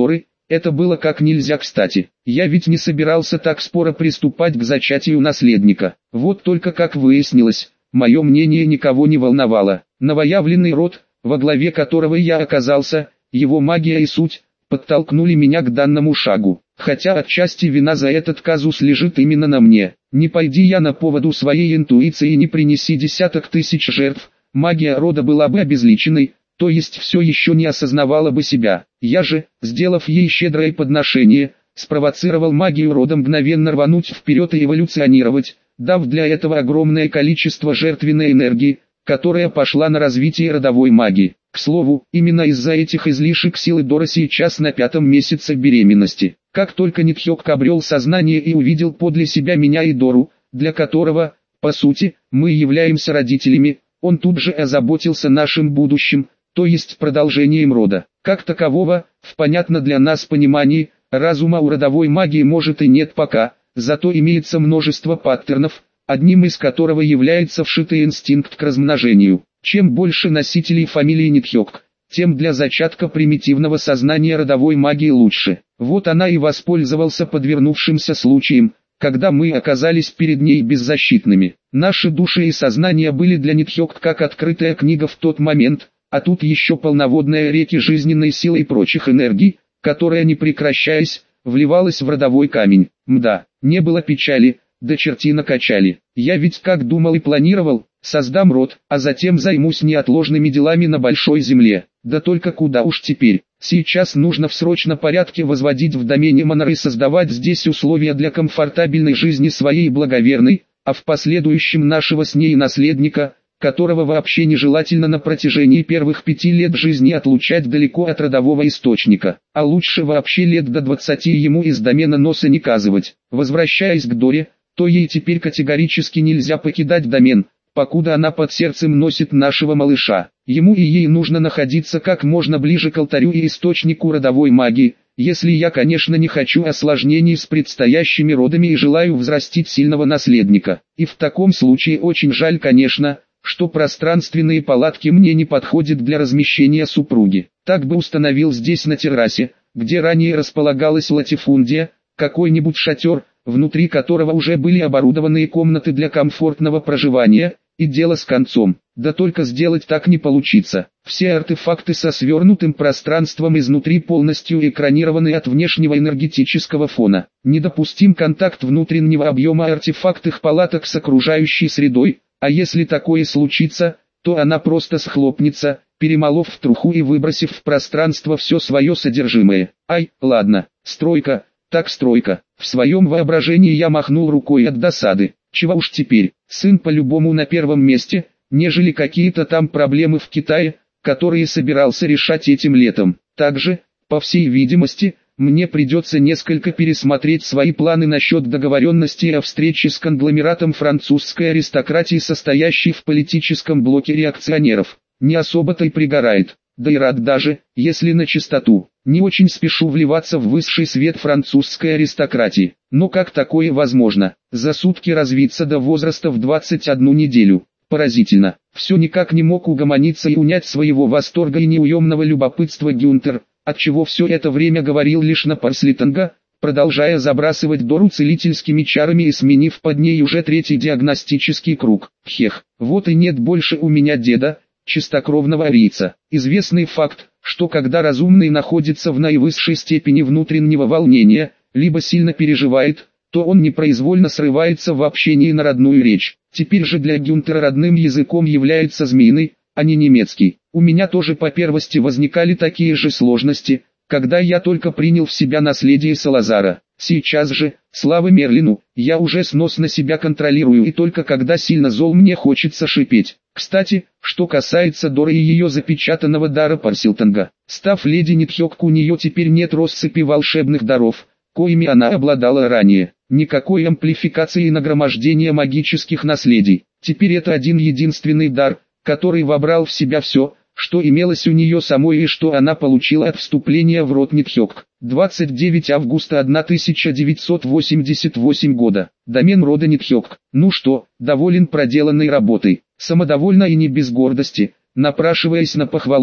Это было как нельзя кстати. Я ведь не собирался так скоро приступать к зачатию наследника. Вот только как выяснилось, мое мнение никого не волновало. Новоявленный род, во главе которого я оказался, его магия и суть, подтолкнули меня к данному шагу. Хотя отчасти вина за этот казус лежит именно на мне. Не пойди я на поводу своей интуиции и не принеси десяток тысяч жертв, магия рода была бы обезличенной, то есть все еще не осознавала бы себя. Я же, сделав ей щедрое подношение, спровоцировал магию рода мгновенно рвануть вперед и эволюционировать, дав для этого огромное количество жертвенной энергии, которая пошла на развитие родовой магии. К слову, именно из-за этих излишек силы Дора сейчас на пятом месяце беременности. Как только Нитхёк обрел сознание и увидел подле себя меня и Дору, для которого, по сути, мы являемся родителями, он тут же озаботился нашим будущим, то есть продолжением рода. Как такового, в понятно для нас понимании, разума у родовой магии может и нет пока, зато имеется множество паттернов, одним из которого является вшитый инстинкт к размножению. Чем больше носителей фамилии Нитхёк, тем для зачатка примитивного сознания родовой магии лучше. Вот она и воспользовался подвернувшимся случаем, когда мы оказались перед ней беззащитными. Наши души и сознания были для Нитхёк как открытая книга в тот момент, а тут еще полноводная реки жизненной силы и прочих энергий, которая не прекращаясь, вливалась в родовой камень. Мда, не было печали, да черти накачали. Я ведь как думал и планировал, создам род, а затем займусь неотложными делами на большой земле. Да только куда уж теперь. Сейчас нужно в срочном порядке возводить в домене Монор и создавать здесь условия для комфортабельной жизни своей благоверной, а в последующем нашего с ней наследника, которого вообще нежелательно на протяжении первых пяти лет жизни отлучать далеко от родового источника, а лучше вообще лет до двадцати ему из домена носа не казывать. Возвращаясь к Доре, то ей теперь категорически нельзя покидать домен, покуда она под сердцем носит нашего малыша. Ему и ей нужно находиться как можно ближе к алтарю и источнику родовой магии, если я, конечно, не хочу осложнений с предстоящими родами и желаю взрастить сильного наследника. И в таком случае очень жаль, конечно, что пространственные палатки мне не подходят для размещения супруги. Так бы установил здесь на террасе, где ранее располагалась латифундия, какой-нибудь шатер, внутри которого уже были оборудованные комнаты для комфортного проживания, и дело с концом. Да только сделать так не получится. Все артефакты со свернутым пространством изнутри полностью экранированы от внешнего энергетического фона. Недопустим контакт внутреннего объема артефактных палаток с окружающей средой, а если такое случится, то она просто схлопнется, перемолов в труху и выбросив в пространство все свое содержимое. Ай, ладно, стройка, так стройка. В своем воображении я махнул рукой от досады. Чего уж теперь, сын по-любому на первом месте, нежели какие-то там проблемы в Китае, которые собирался решать этим летом. Также, по всей видимости, мне придется несколько пересмотреть свои планы насчет договоренности о встрече с конгломератом французской аристократии, состоящей в политическом блоке реакционеров. Не особо-то и пригорает, да и рад даже, если на чистоту. Не очень спешу вливаться в высший свет французской аристократии. Но как такое возможно? За сутки развиться до возраста в двадцать одну неделю. Поразительно. Все никак не мог угомониться и унять своего восторга и неуемного любопытства Гюнтер, отчего все это время говорил лишь на парслитанга, продолжая забрасывать Дору целительскими чарами и сменив под ней уже третий диагностический круг. Хех, вот и нет больше у меня деда, чистокровного арийца. Известный факт, что когда разумный находится в наивысшей степени внутреннего волнения, либо сильно переживает, то он непроизвольно срывается в общении на родную речь. Теперь же для Гюнтера родным языком является змеиный, а не немецкий. У меня тоже по первости возникали такие же сложности, когда я только принял в себя наследие Салазара. Сейчас же, слава Мерлину, я уже сносно себя контролирую, и только когда сильно зол мне хочется шипеть. Кстати, что касается Доры и ее запечатанного дара Парсилтанга, став леди Нитхёк, у нее теперь нет россыпи волшебных даров, коими она обладала ранее. Никакой амплификации и нагромождения магических наследий. Теперь это один единственный дар, который вобрал в себя все, что имелось у нее самой и что она получила от вступления в род Нитхёк. двадцать девятого августа тысяча девятьсот восемьдесят восьмого года. Домен рода Нитхёк. Ну что, доволен проделанной работой? Самодовольно и не без гордости, напрашиваясь на похвалу,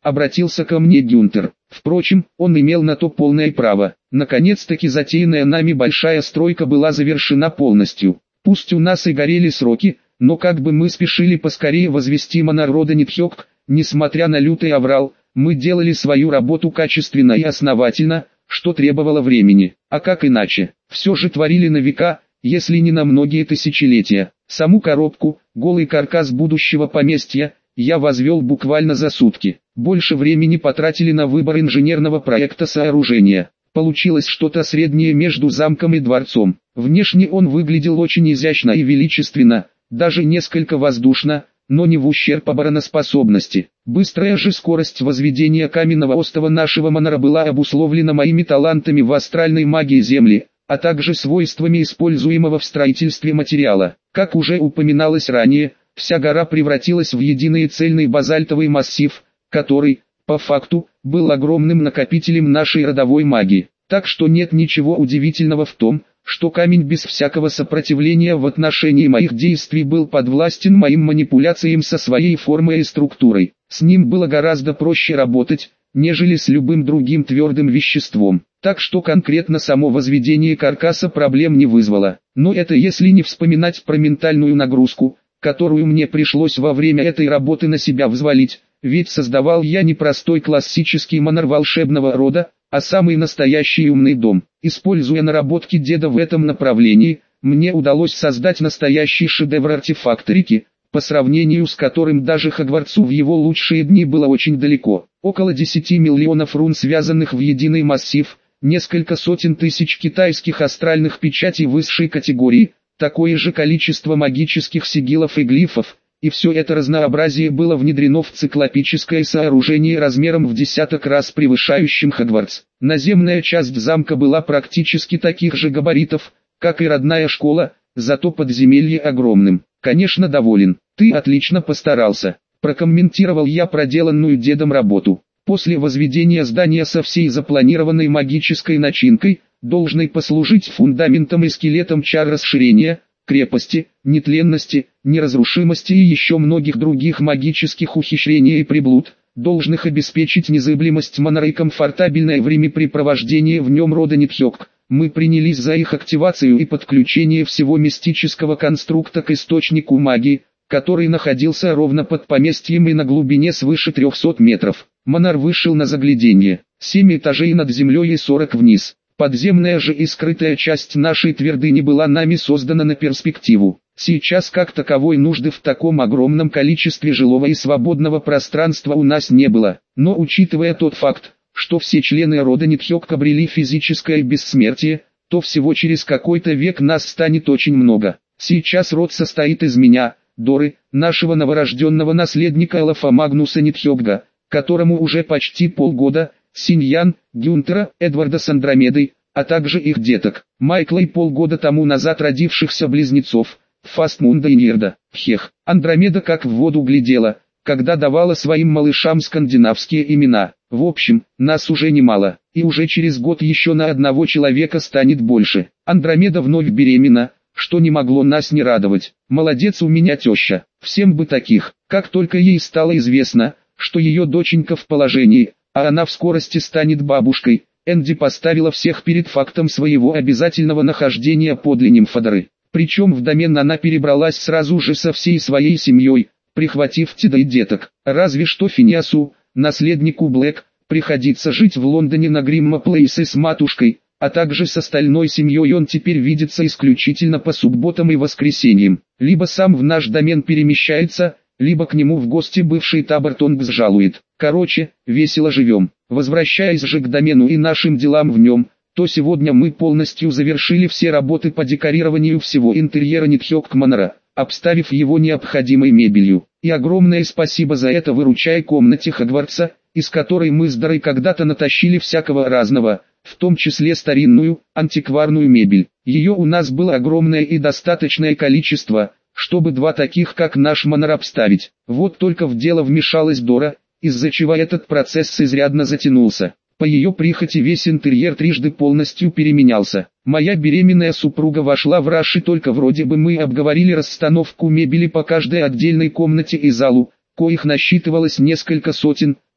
обратился ко мне Гюнтер. Впрочем, он имел на то полное право. Наконец-таки затеянная нами большая стройка была завершена полностью. Пусть у нас и горели сроки, но как бы мы спешили поскорее возвести Манар Родонит-Хёк, несмотря на лютый аврал, мы делали свою работу качественно и основательно, что требовало времени. А как иначе? Все же творили на века, если не на многие тысячелетия. Саму коробку, голый каркас будущего поместья, я возвел буквально за сутки. Больше времени потратили на выбор инженерного проекта сооружения. Получилось что-то среднее между замком и дворцом. Внешне он выглядел очень изящно и величественно, даже несколько воздушно, но не в ущерб обороноспособности. Быстрая же скорость возведения каменного остова нашего Манара была обусловлена моими талантами в астральной магии Земли, а также свойствами используемого в строительстве материала. Как уже упоминалось ранее, вся гора превратилась в единый цельный базальтовый массив, который, по факту, был огромным накопителем нашей родовой магии. Так что нет ничего удивительного в том, что камень без всякого сопротивления в отношении моих действий был подвластен моим манипуляциям со своей формой и структурой. С ним было гораздо проще работать, нежели с любым другим твердым веществом. Так что конкретно само возведение каркаса проблем не вызвало. Но это если не вспоминать про ментальную нагрузку, которую мне пришлось во время этой работы на себя взвалить, ведь создавал я не простой классический манар волшебного рода, а самый настоящий умный дом. Используя наработки деда в этом направлении, мне удалось создать настоящий шедевр артефакторики, по сравнению с которым даже Хогвартсу в его лучшие дни было очень далеко. Около десяти миллионов рун, связанных в единый массив, несколько сотен тысяч китайских астральных печатей высшей категории, такое же количество магических сигилов и глифов, и все это разнообразие было внедрено в циклопическое сооружение размером в десяток раз превышающим Хогвартс. Наземная часть замка была практически таких же габаритов, как и родная школа, зато подземелье огромным. Конечно, доволен. Ты отлично постарался. Прокомментировал я проделанную дедом работу. После возведения здания со всей запланированной магической начинкой, должной послужить фундаментом и скелетом чар расширения, крепости, нетленности, неразрушимости и еще многих других магических ухищрений и приблуд, должных обеспечить незыблемость манара и комфортабельное времяпрепровождение в нем Родонит-Хёк, мы принялись за их активацию и подключение всего мистического конструкта к источнику магии, который находился ровно под поместьем и на глубине свыше трехсот метров. Манар вышел на загляденье, семь этажей над землей и сорок вниз. Подземная же и скрытая часть нашей твердыни была нами создана на перспективу. Сейчас как таковой нужды в таком огромном количестве жилого и свободного пространства у нас не было. Но учитывая тот факт, что все члены Родонит-Хёк обрели физическое бессмертие, то всего через какой-то век нас станет очень много. Сейчас род состоит из меня, Доры, нашего новорожденного наследника Элафа Магнуса Нитхёгга, которому уже почти полгода, Синьян, Гюнтера, Эдварда с Андромедой, а также их деток, Майкла и полгода тому назад родившихся близнецов, Фастмунда и Нирда. Хех, Андромеда как в воду глядела, когда давала своим малышам скандинавские имена. В общем, нас уже немало, и уже через год еще на одного человека станет больше. Андромеда вновь беременна, что не могло нас не радовать. Молодец у меня теща, всем бы таких. Как только ей стало известно, что ее доченька в положении, а она в скорости станет бабушкой, Энди поставила всех перед фактом своего обязательного нахождения подле нимфодоры. Причем в домен она перебралась сразу же со всей своей семьей, прихватив Теда и деток. Разве что Финиасу, наследнику Блэк, приходится жить в Лондоне на Гримма Плейсе с матушкой, а также с остальной семьей он теперь видится исключительно по субботам и воскресеньям. Либо сам в наш домен перемещается, либо к нему в гости бывший Табортонгс жалует. Короче, весело живем. Возвращаясь же к домену и нашим делам в нем, то сегодня мы полностью завершили все работы по декорированию всего интерьера Нитхёк Манара, обставив его необходимой мебелью. И огромное спасибо за это выручай комнате Хогвартса, из которой мы с Дорой когда-то натащили всякого разного, в том числе старинную, антикварную мебель. Ее у нас было огромное и достаточное количество, чтобы два таких как наш Манар обставить. Вот только в дело вмешалась Дора, из-за чего этот процесс изрядно затянулся. По ее прихоти весь интерьер трижды полностью переменялся. Моя беременная супруга вошла в раж, и только вроде бы мы обговорили расстановку мебели по каждой отдельной комнате и залу, коих насчитывалось несколько сотен,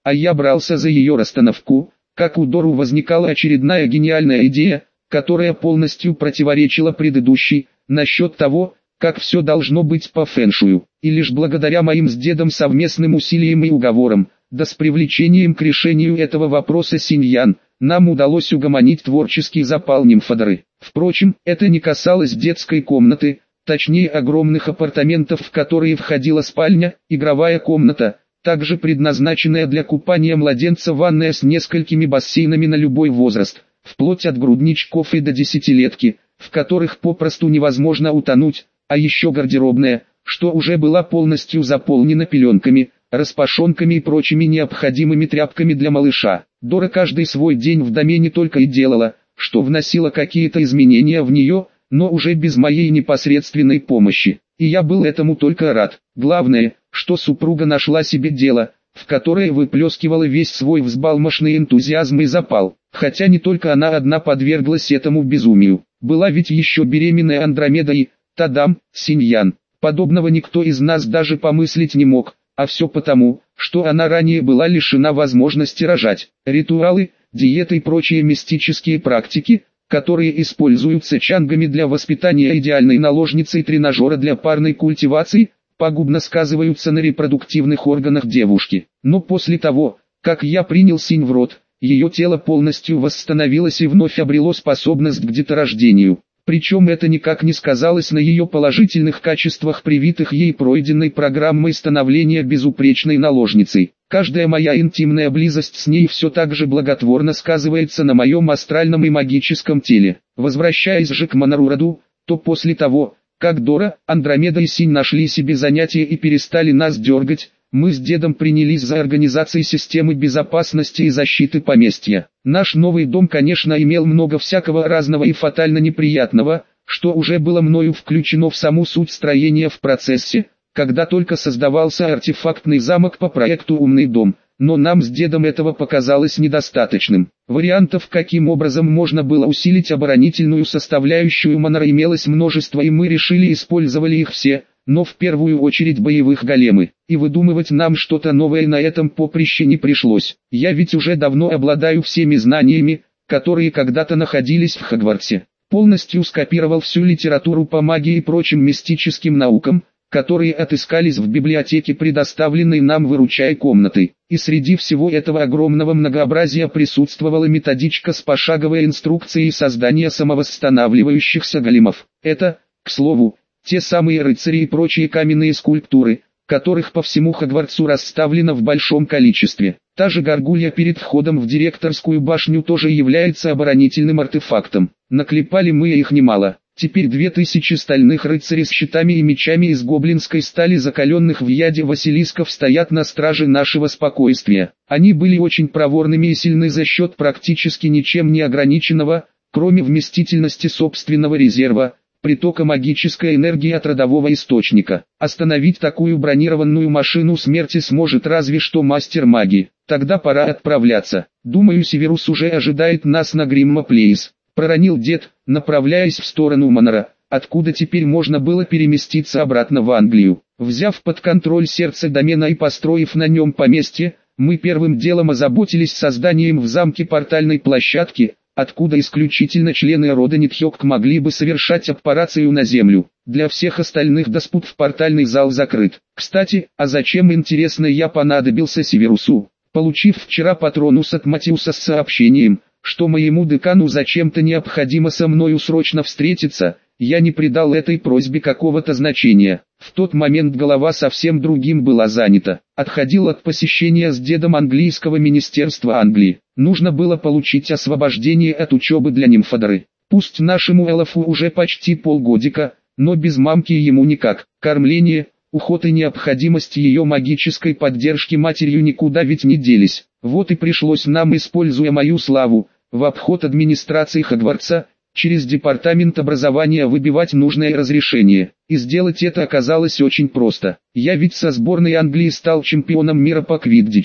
а я брался за ее расстановку, как у Дору возникала очередная гениальная идея, которая полностью противоречила предыдущей, насчет того, как все должно быть по фэншую. И лишь благодаря моим с дедом совместным усилиям и уговорам, да с привлечением к решению этого вопроса Синьян, нам удалось угомонить творческий запал нимфодоры. Впрочем, это не касалось детской комнаты, точнее огромных апартаментов, в которые входила спальня, игровая комната, также предназначенная для купания младенца, ванная с несколькими бассейнами на любой возраст, вплоть от грудничков и до десятилетки, в которых попросту невозможно утонуть, а еще гардеробная, что уже была полностью заполнена пеленками, распашонками и прочими необходимыми тряпками для малыша. Дора каждый свой день в доме не только и делала, что вносила какие-то изменения в нее, но уже без моей непосредственной помощи. И я был этому только рад. Главное, что супруга нашла себе дело, в которое выплескивала весь свой взбалмошный энтузиазм и запал. Хотя не только она одна подверглась этому безумию. Была ведь еще беременная Андромеда и, тадам, Синьян. Подобного никто из нас даже помыслить не мог, а все потому, что она ранее была лишена возможности рожать. Ритуалы, диеты и прочие мистические практики, которые используются чангами для воспитания идеальной наложницы и тренажера для парной культивации, пагубно сказываются на репродуктивных органах девушки. Но после того, как я принял Синь в рот, ее тело полностью восстановилось и вновь обрело способность к деторождению. Причем это никак не сказалось на ее положительных качествах, привитых ей пройденной программой становления безупречной наложницей. Каждая моя интимная близость с ней все так же благотворно сказывается на моем астральном и магическом теле. Возвращаясь же к Монору-роду, то после того, как Дора, Андромеда и Синь нашли себе занятия и перестали нас дергать, мы с дедом принялись за организацией системы безопасности и защиты поместья. Наш новый дом, конечно, имел много всякого разного и фатально неприятного, что уже было мною включено в саму суть строения в процессе, когда только создавался артефактный замок по проекту «Умный дом», но нам с дедом этого показалось недостаточным. Вариантов, каким образом можно было усилить оборонительную составляющую Монора, имелось множество, и мы решили использовали их все, но в первую очередь боевых големы. И выдумывать нам что-то новое на этом поприще не пришлось. Я ведь уже давно обладаю всеми знаниями, которые когда-то находились в Хогвартсе. Полностью скопировал всю литературу по магии и прочим мистическим наукам, которые отыскались в библиотеке, предоставленной нам выручай комнатой. И среди всего этого огромного многообразия присутствовала методичка с пошаговой инструкцией создания самовосстанавливающихся големов. Это, к слову, те самые рыцари и прочие каменные скульптуры, которых по всему Хогвартсу расставлено в большом количестве. Та же горгулья перед входом в директорскую башню тоже является оборонительным артефактом. Наклепали мы их немало. Теперь две тысячи стальных рыцарей с щитами и мечами из гоблинской стали, закаленных в яде василисков, стоят на страже нашего спокойствия. Они были очень проворными и сильны за счет практически ничем не ограниченного, кроме вместительности собственного резерва, притока магической энергии от родового источника. Остановить такую бронированную машину смерти сможет разве что мастер магии. Тогда пора отправляться. Думаю, Северус уже ожидает нас на Гримма Плейс. Проронил дед, направляясь в сторону Монора, откуда теперь можно было переместиться обратно в Англию. Взяв под контроль сердце домена и построив на нем поместье, мы первым делом озаботились созданием в замке портальной площадки, откуда исключительно члены рода Нитхёк могли бы совершать аппарацию на землю. Для всех остальных доступ в портальный зал закрыт. Кстати, а зачем, интересно, я понадобился Северусу? Получив вчера патронус от Матиуса с сообщением, что моему декану зачем-то необходимо со мною срочно встретиться, я не придал этой просьбе какого-то значения. В тот момент голова совсем другим была занята. Отходил от посещения с дедом английского министерства Англии. Нужно было получить освобождение от учебы для нимфодоры. Пусть нашему Элофу уже почти полгодика, но без мамки ему никак. Кормление, уход и необходимость ее магической поддержки матерью никуда ведь не делись. Вот и пришлось нам, используя мою славу, в обход администрации Хогвартса, через департамент образования выбивать нужное разрешение. И сделать это оказалось очень просто. Я ведь со сборной Англии стал чемпионом мира по квиддичу.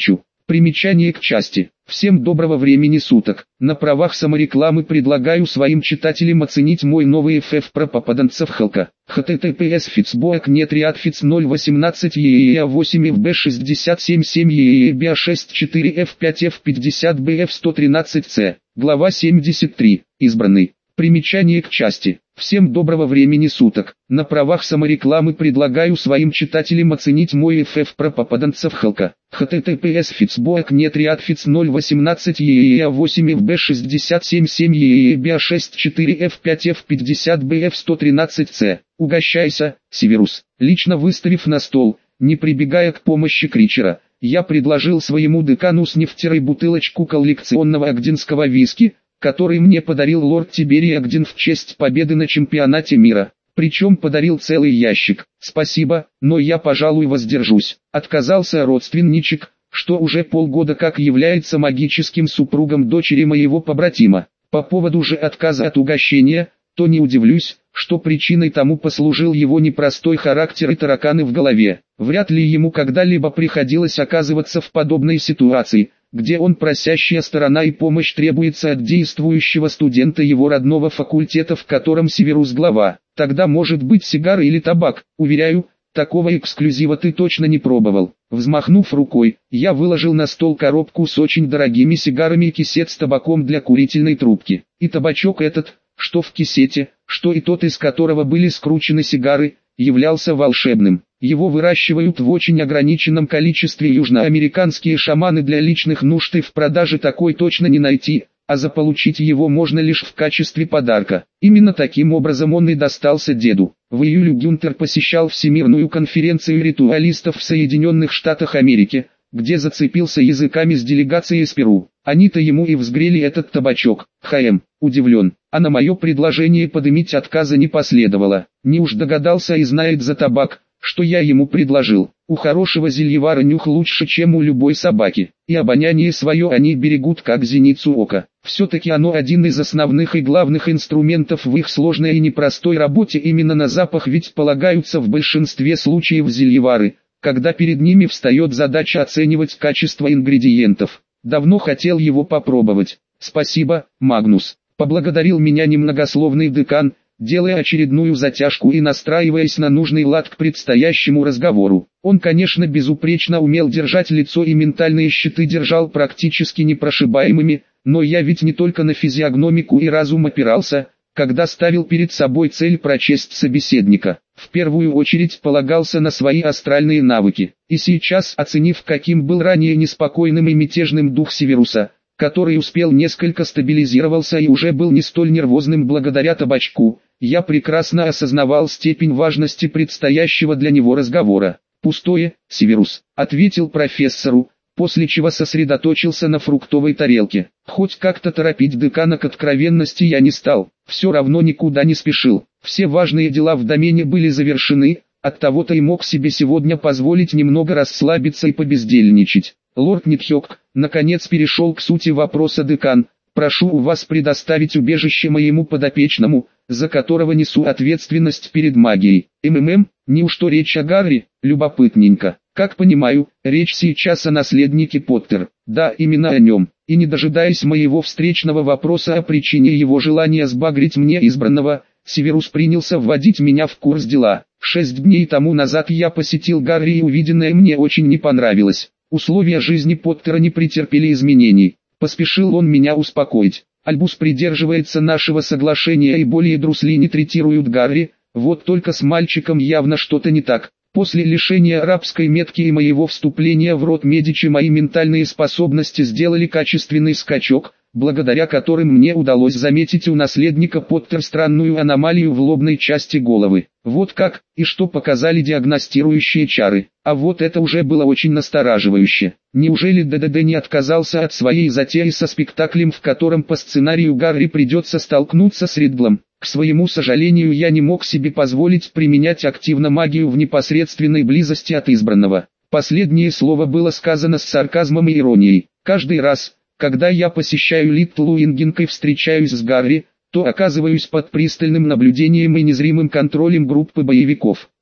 Примечание к части. Всем доброго времени суток. На правах саморекламы предлагаю своим читателям оценить мой новый эф эф про попаданцев Халка. https фицбоек нет риадфиц ноль восемнадцать ееа восемь фб шестьдесят семь семь ееба шесть четыре эф пять эф пятьдесят бф сто тринадцать ц. Глава семьдесят три. Избранный. Примечание к части. Всем доброго времени суток. На правах саморекламы предлагаю своим читателям оценить мой эф эф про попаданцев Халка. https фицбоек нет риадфиц ноль восемнадцать ееа восемь фб шестьдесят семь семь ееба шесть четыре эф пять эф пятьдесят бф сто тринадцать ц. Угощайся, Северус. Лично выставив на стол, не прибегая к помощи Кричера, я предложил своему декану с нефтерой бутылочку коллекционного агденского виски, который мне подарил лорд Тиберий Агден в честь победы на чемпионате мира. Причем подарил целый ящик. Спасибо, но я, пожалуй, воздержусь. Отказался родственничек, что уже полгода как является магическим супругом дочери моего побратима. По поводу же отказа от угощения, то не удивлюсь, что причиной тому послужил его непростой характер и тараканы в голове. Вряд ли ему когда-либо приходилось оказываться в подобной ситуации, где он просящая сторона и помощь требуется от действующего студента его родного факультета, в котором Северус глава. Тогда может быть сигары или табак. Уверяю, такого эксклюзива ты точно не пробовал. Взмахнув рукой, я выложил на стол коробку с очень дорогими сигарами и кисет с табаком для курительной трубки. И табачок этот, что в кисете, что и тот, из которого были скручены сигары, являлся волшебным. Его выращивают в очень ограниченном количестве южноамериканские шаманы, для личных нужд и в продаже такой точно не найти, а заполучить его можно лишь в качестве подарка. Именно таким образом он и достался деду. В июле Гюнтер посещал Всемирную конференцию ритуалистов в Соединенных Штатах Америки, где зацепился языками с делегацией из Перу. Они-то ему и взгрели этот табачок. ХМ, удивлен, а на мое предложение подымить отказа не последовало. Не уж догадался и знает за табак, что я ему предложил. У хорошего зельевара нюх лучше, чем у любой собаки, и обоняние свое они берегут как зеницу ока. Все-таки оно один из основных и главных инструментов в их сложной и непростой работе. Именно на запах ведь полагаются в большинстве случаев зельевары, когда перед ними встает задача оценивать качество ингредиентов. Давно хотел его попробовать. Спасибо, Магнус. Поблагодарил меня немногословный декан, делая очередную затяжку и настраиваясь на нужный лад к предстоящему разговору. Он, конечно, безупречно умел держать лицо и ментальные щиты держал практически непрошибаемыми, но я ведь не только на физиогномику и разум опирался, когда ставил перед собой цель прочесть собеседника. В первую очередь полагался на свои астральные навыки. И сейчас, оценив, каким был ранее неспокойным и мятежным дух Северуса, который успел несколько стабилизировался и уже был не столь нервозным благодаря табачку, я прекрасно осознавал степень важности предстоящего для него разговора. «Пустое, Северус», — ответил профессору, после чего сосредоточился на фруктовой тарелке. Хоть как-то торопить декана к откровенности я не стал, все равно никуда не спешил. Все важные дела в домене были завершены, оттого-то и мог себе сегодня позволить немного расслабиться и побездельничать. Лорд Нитхёк, наконец, перешел к сути вопроса декан. «Прошу у вас предоставить убежище моему подопечному, за которого несу ответственность перед магией». МММ, неужто речь о Гарри? Любопытненько. Как понимаю, речь сейчас о наследнике Поттер. Да, именно о нем. И не дожидаясь моего встречного вопроса о причине его желания сбагрить мне избранного, Северус принялся вводить меня в курс дела. Шесть дней тому назад я посетил Гарри, и увиденное мне очень не понравилось. Условия жизни Поттера не претерпели изменений. Поспешил он меня успокоить. Альбус придерживается нашего соглашения, и более Друсли не третируют Гарри, вот только с мальчиком явно что-то не так. После лишения арабской метки и моего вступления в род Медичи мои ментальные способности сделали качественный скачок, благодаря которым мне удалось заметить у наследника Поттер странную аномалию в лобной части головы. Вот как, и что показали диагностирующие чары. А вот это уже было очень настораживающе. Неужели ДДД не отказался от своей затеи со спектаклем, в котором по сценарию Гарри придется столкнуться с Ридлом? К своему сожалению, я не мог себе позволить применять активно магию в непосредственной близости от избранного. Последнее слово было сказано с сарказмом и иронией. Каждый раз, когда я посещаю Литтл Уингинг и встречаюсь с Гарри, то оказываюсь под пристальным наблюдением и незримым контролем группы боевиков.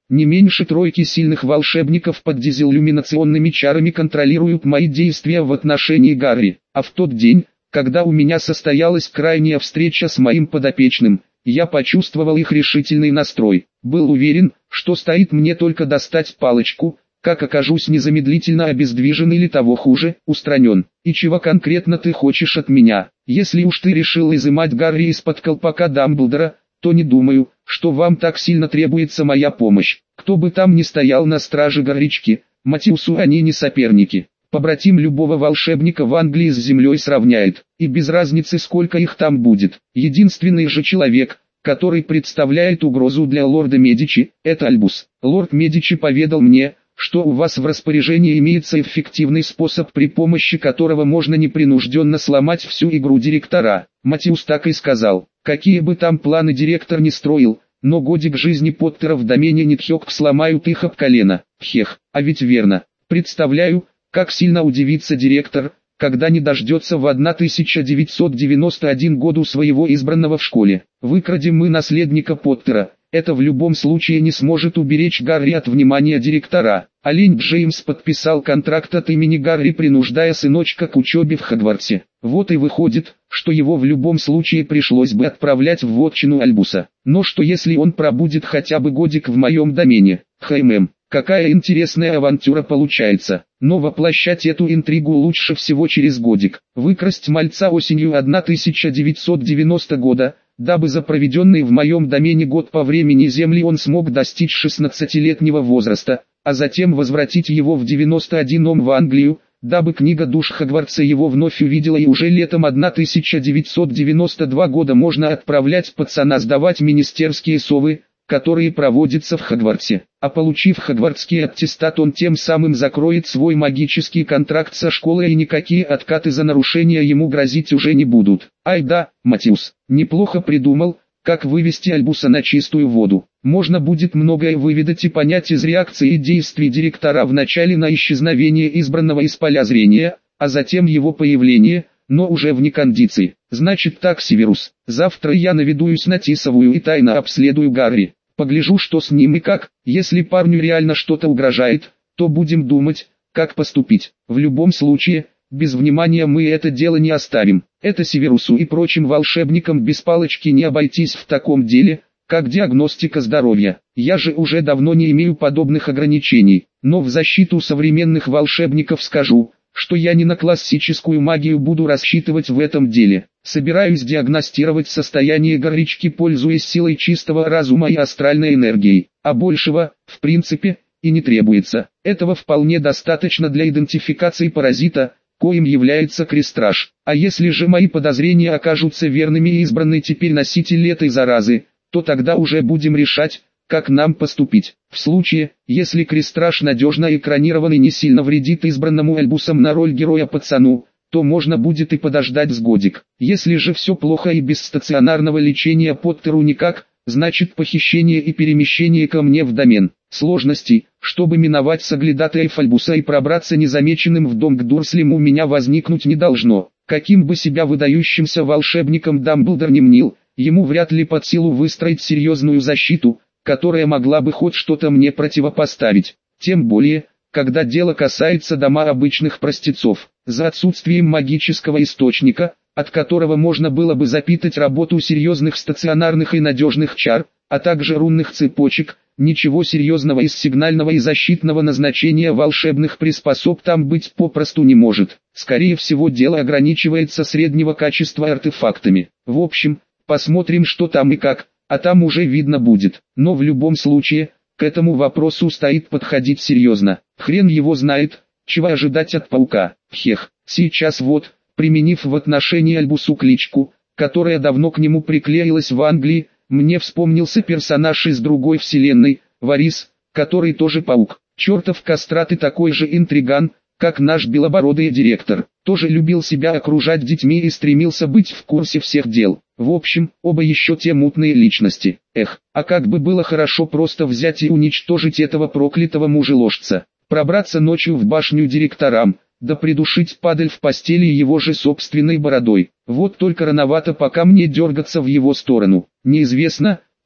Не меньше тройки сильных волшебников под дизеллюминационными чарами контролируют мои действия в отношении Гарри. А в тот день, когда у меня состоялась крайняя встреча с моим подопечным, я почувствовал их решительный настрой. Был уверен, что стоит мне только достать палочку, как окажусь незамедлительно обездвижен или того хуже, устранен. И чего конкретно ты хочешь от меня? Если уж ты решил изымать Гарри из-под колпака Дамблдора, то не думаю, что вам так сильно требуется моя помощь. Кто бы там ни стоял на страже горячки, Матиусу они не соперники. Побратим любого волшебника в Англии с землей сравняет, и без разницы сколько их там будет. Единственный же человек, который представляет угрозу для лорда Медичи, это Альбус. Лорд Медичи поведал мне, что у вас в распоряжении имеется эффективный способ, при помощи которого можно непринужденно сломать всю игру директора. Матиус так и сказал. Какие бы там планы директор не строил, но годик жизни Поттера в домене Нитхёгг сломают их об колено. Хех, а ведь верно. Представляю, как сильно удивится директор, когда не дождется в тысяча девятьсот девяносто первом году своего избранного в школе. Выкрадем мы наследника Поттера. Это в любом случае не сможет уберечь Гарри от внимания директора. Олень Джеймс подписал контракт от имени Гарри, принуждая сыночка к учебе в Хогвартсе. Вот и выходит, что его в любом случае пришлось бы отправлять в вотчину Альбуса. Но что если он пробудет хотя бы годик в моем домене? Хм, какая интересная авантюра получается. Но воплощать эту интригу лучше всего через годик. Выкрасть мальца осенью тысяча девятьсот девяностого года, дабы за проведенный в моем домене год по времени Земли он смог достичь шестнадцатилетнего возраста, а затем возвратить его в девяносто первом в Англию, дабы книга душ Хогвартса его вновь увидела, и уже летом тысяча девятьсот девяносто второго года можно отправлять пацана сдавать министерские совы, которые проводятся в Хогвартсе. А получив хогвартский аттестат, он тем самым закроет свой магический контракт со школой, и никакие откаты за нарушения ему грозить уже не будут. Ай да, Матиус, неплохо придумал, как вывести Альбуса на чистую воду. Можно будет многое выведать и понять из реакции и действий директора вначале на исчезновение избранного из поля зрения, а затем его появление, но уже вне кондиции. Значит так, Северус, завтра я наведусь на Тисовую и тайно обследую Гарри. Погляжу, что с ним и как. Если парню реально что-то угрожает, то будем думать, как поступить. В любом случае, без внимания мы это дело не оставим. Это Северусу и прочим волшебникам без палочки не обойтись в таком деле, как диагностика здоровья. Я же уже давно не имею подобных ограничений, но в защиту современных волшебников скажу, что я не на классическую магию буду рассчитывать в этом деле. Собираюсь диагностировать состояние горячки, пользуясь силой чистого разума и астральной энергией, а большего, в принципе, и не требуется. Этого вполне достаточно для идентификации паразита, коим является крестраж. А если же мои подозрения окажутся верными и избранный теперь носитель этой заразы, то тогда уже будем решать, как нам поступить. В случае, если крестраж надежно экранирован и не сильно вредит избранному Альбусом на роль героя пацану, то можно будет и подождать с годик. Если же все плохо и без стационарного лечения Поттеру никак, значит похищение и перемещение ко мне в домен. Сложностей, чтобы миновать соглядатаев Альбуса и пробраться незамеченным в дом к Дурслям, у меня возникнуть не должно. Каким бы себя выдающимся волшебником Дамблдор не мнил, ему вряд ли под силу выстроить серьезную защиту, которая могла бы хоть что-то мне противопоставить. Тем более, когда дело касается дома обычных простецов. За отсутствием магического источника, от которого можно было бы запитать работу серьезных стационарных и надежных чар, а также рунных цепочек, ничего серьезного из сигнального и защитного назначения волшебных приспособ там быть попросту не может. Скорее всего, дело ограничивается среднего качества артефактами. В общем, посмотрим, что там и как, а там уже видно будет. Но в любом случае, к этому вопросу стоит подходить серьезно. Хрен его знает, чего ожидать от паука. Хех, сейчас вот, применив в отношении Альбусу кличку, которая давно к нему приклеилась в Англии, мне вспомнился персонаж из другой вселенной, Варис, который тоже паук. Чертов кастрат и такой же интриган, как наш белобородый директор. Тоже любил себя окружать детьми и стремился быть в курсе всех дел. В общем, оба еще те мутные личности. Эх, а как бы было хорошо просто взять и уничтожить этого проклятого мужеложца. Пробраться ночью в башню директорам, да придушить падаль в постели его же собственной бородой. Вот только рановато пока мне дергаться в его сторону. Неизвестно,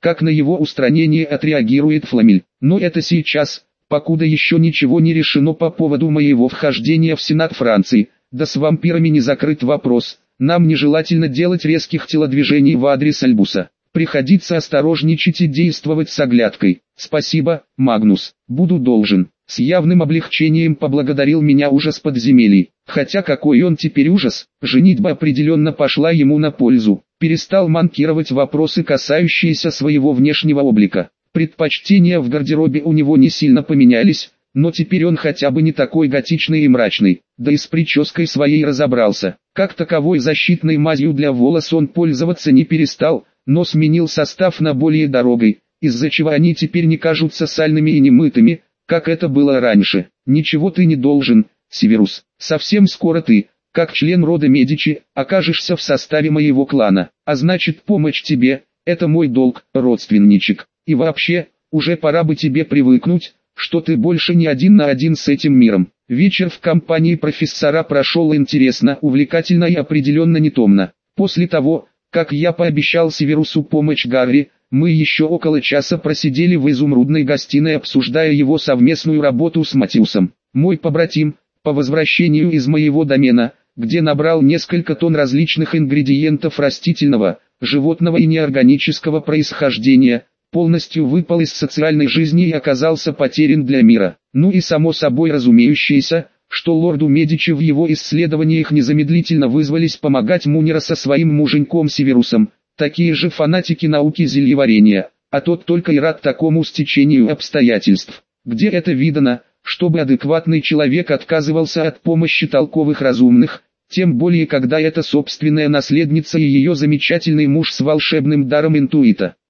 как на его устранение отреагирует Фламель. Но это сейчас, покуда еще ничего не решено по поводу моего вхождения в Сенат Франции. Да с вампирами не закрыт вопрос, нам нежелательно делать резких телодвижений в адрес Альбуса. Приходится осторожничать и действовать с оглядкой. Спасибо, Магнус, буду должен. С явным облегчением поблагодарил меня ужас подземелий. Хотя какой он теперь ужас, женитьба определенно пошла ему на пользу. Перестал манкировать вопросы, касающиеся своего внешнего облика. Предпочтения в гардеробе у него не сильно поменялись, но теперь он хотя бы не такой готичный и мрачный, да и с прической своей разобрался. Как таковой защитной мазью для волос он пользоваться не перестал, но сменил состав на более дорогой, из-за чего они теперь не кажутся сальными и немытыми, как это было раньше. Ничего ты не должен, Северус, совсем скоро ты, как член рода Медичи, окажешься в составе моего клана, а значит помощь тебе, это мой долг, родственничек. И вообще, уже пора бы тебе привыкнуть, что ты больше не один на один с этим миром. Вечер в компании профессора прошел интересно, увлекательно и определенно не томно. После того, как я пообещал Северусу помощь Гарри, мы еще около часа просидели в изумрудной гостиной, обсуждая его совместную работу с Матиусом. Мой побратим, по возвращению из моего домена, где набрал несколько тонн различных ингредиентов растительного, животного и неорганического происхождения, полностью выпал из социальной жизни и оказался потерян для мира. Ну и само собой разумеющееся, что лорду Медичи в его исследованиях незамедлительно вызвались помогать Мунира со своим муженьком Северусом, такие же фанатики науки зельеварения, а тот только и рад такому стечению обстоятельств. Где это видано, чтобы адекватный человек отказывался от помощи толковых разумных, тем более когда это собственная наследница и ее замечательный муж с волшебным даром интуита.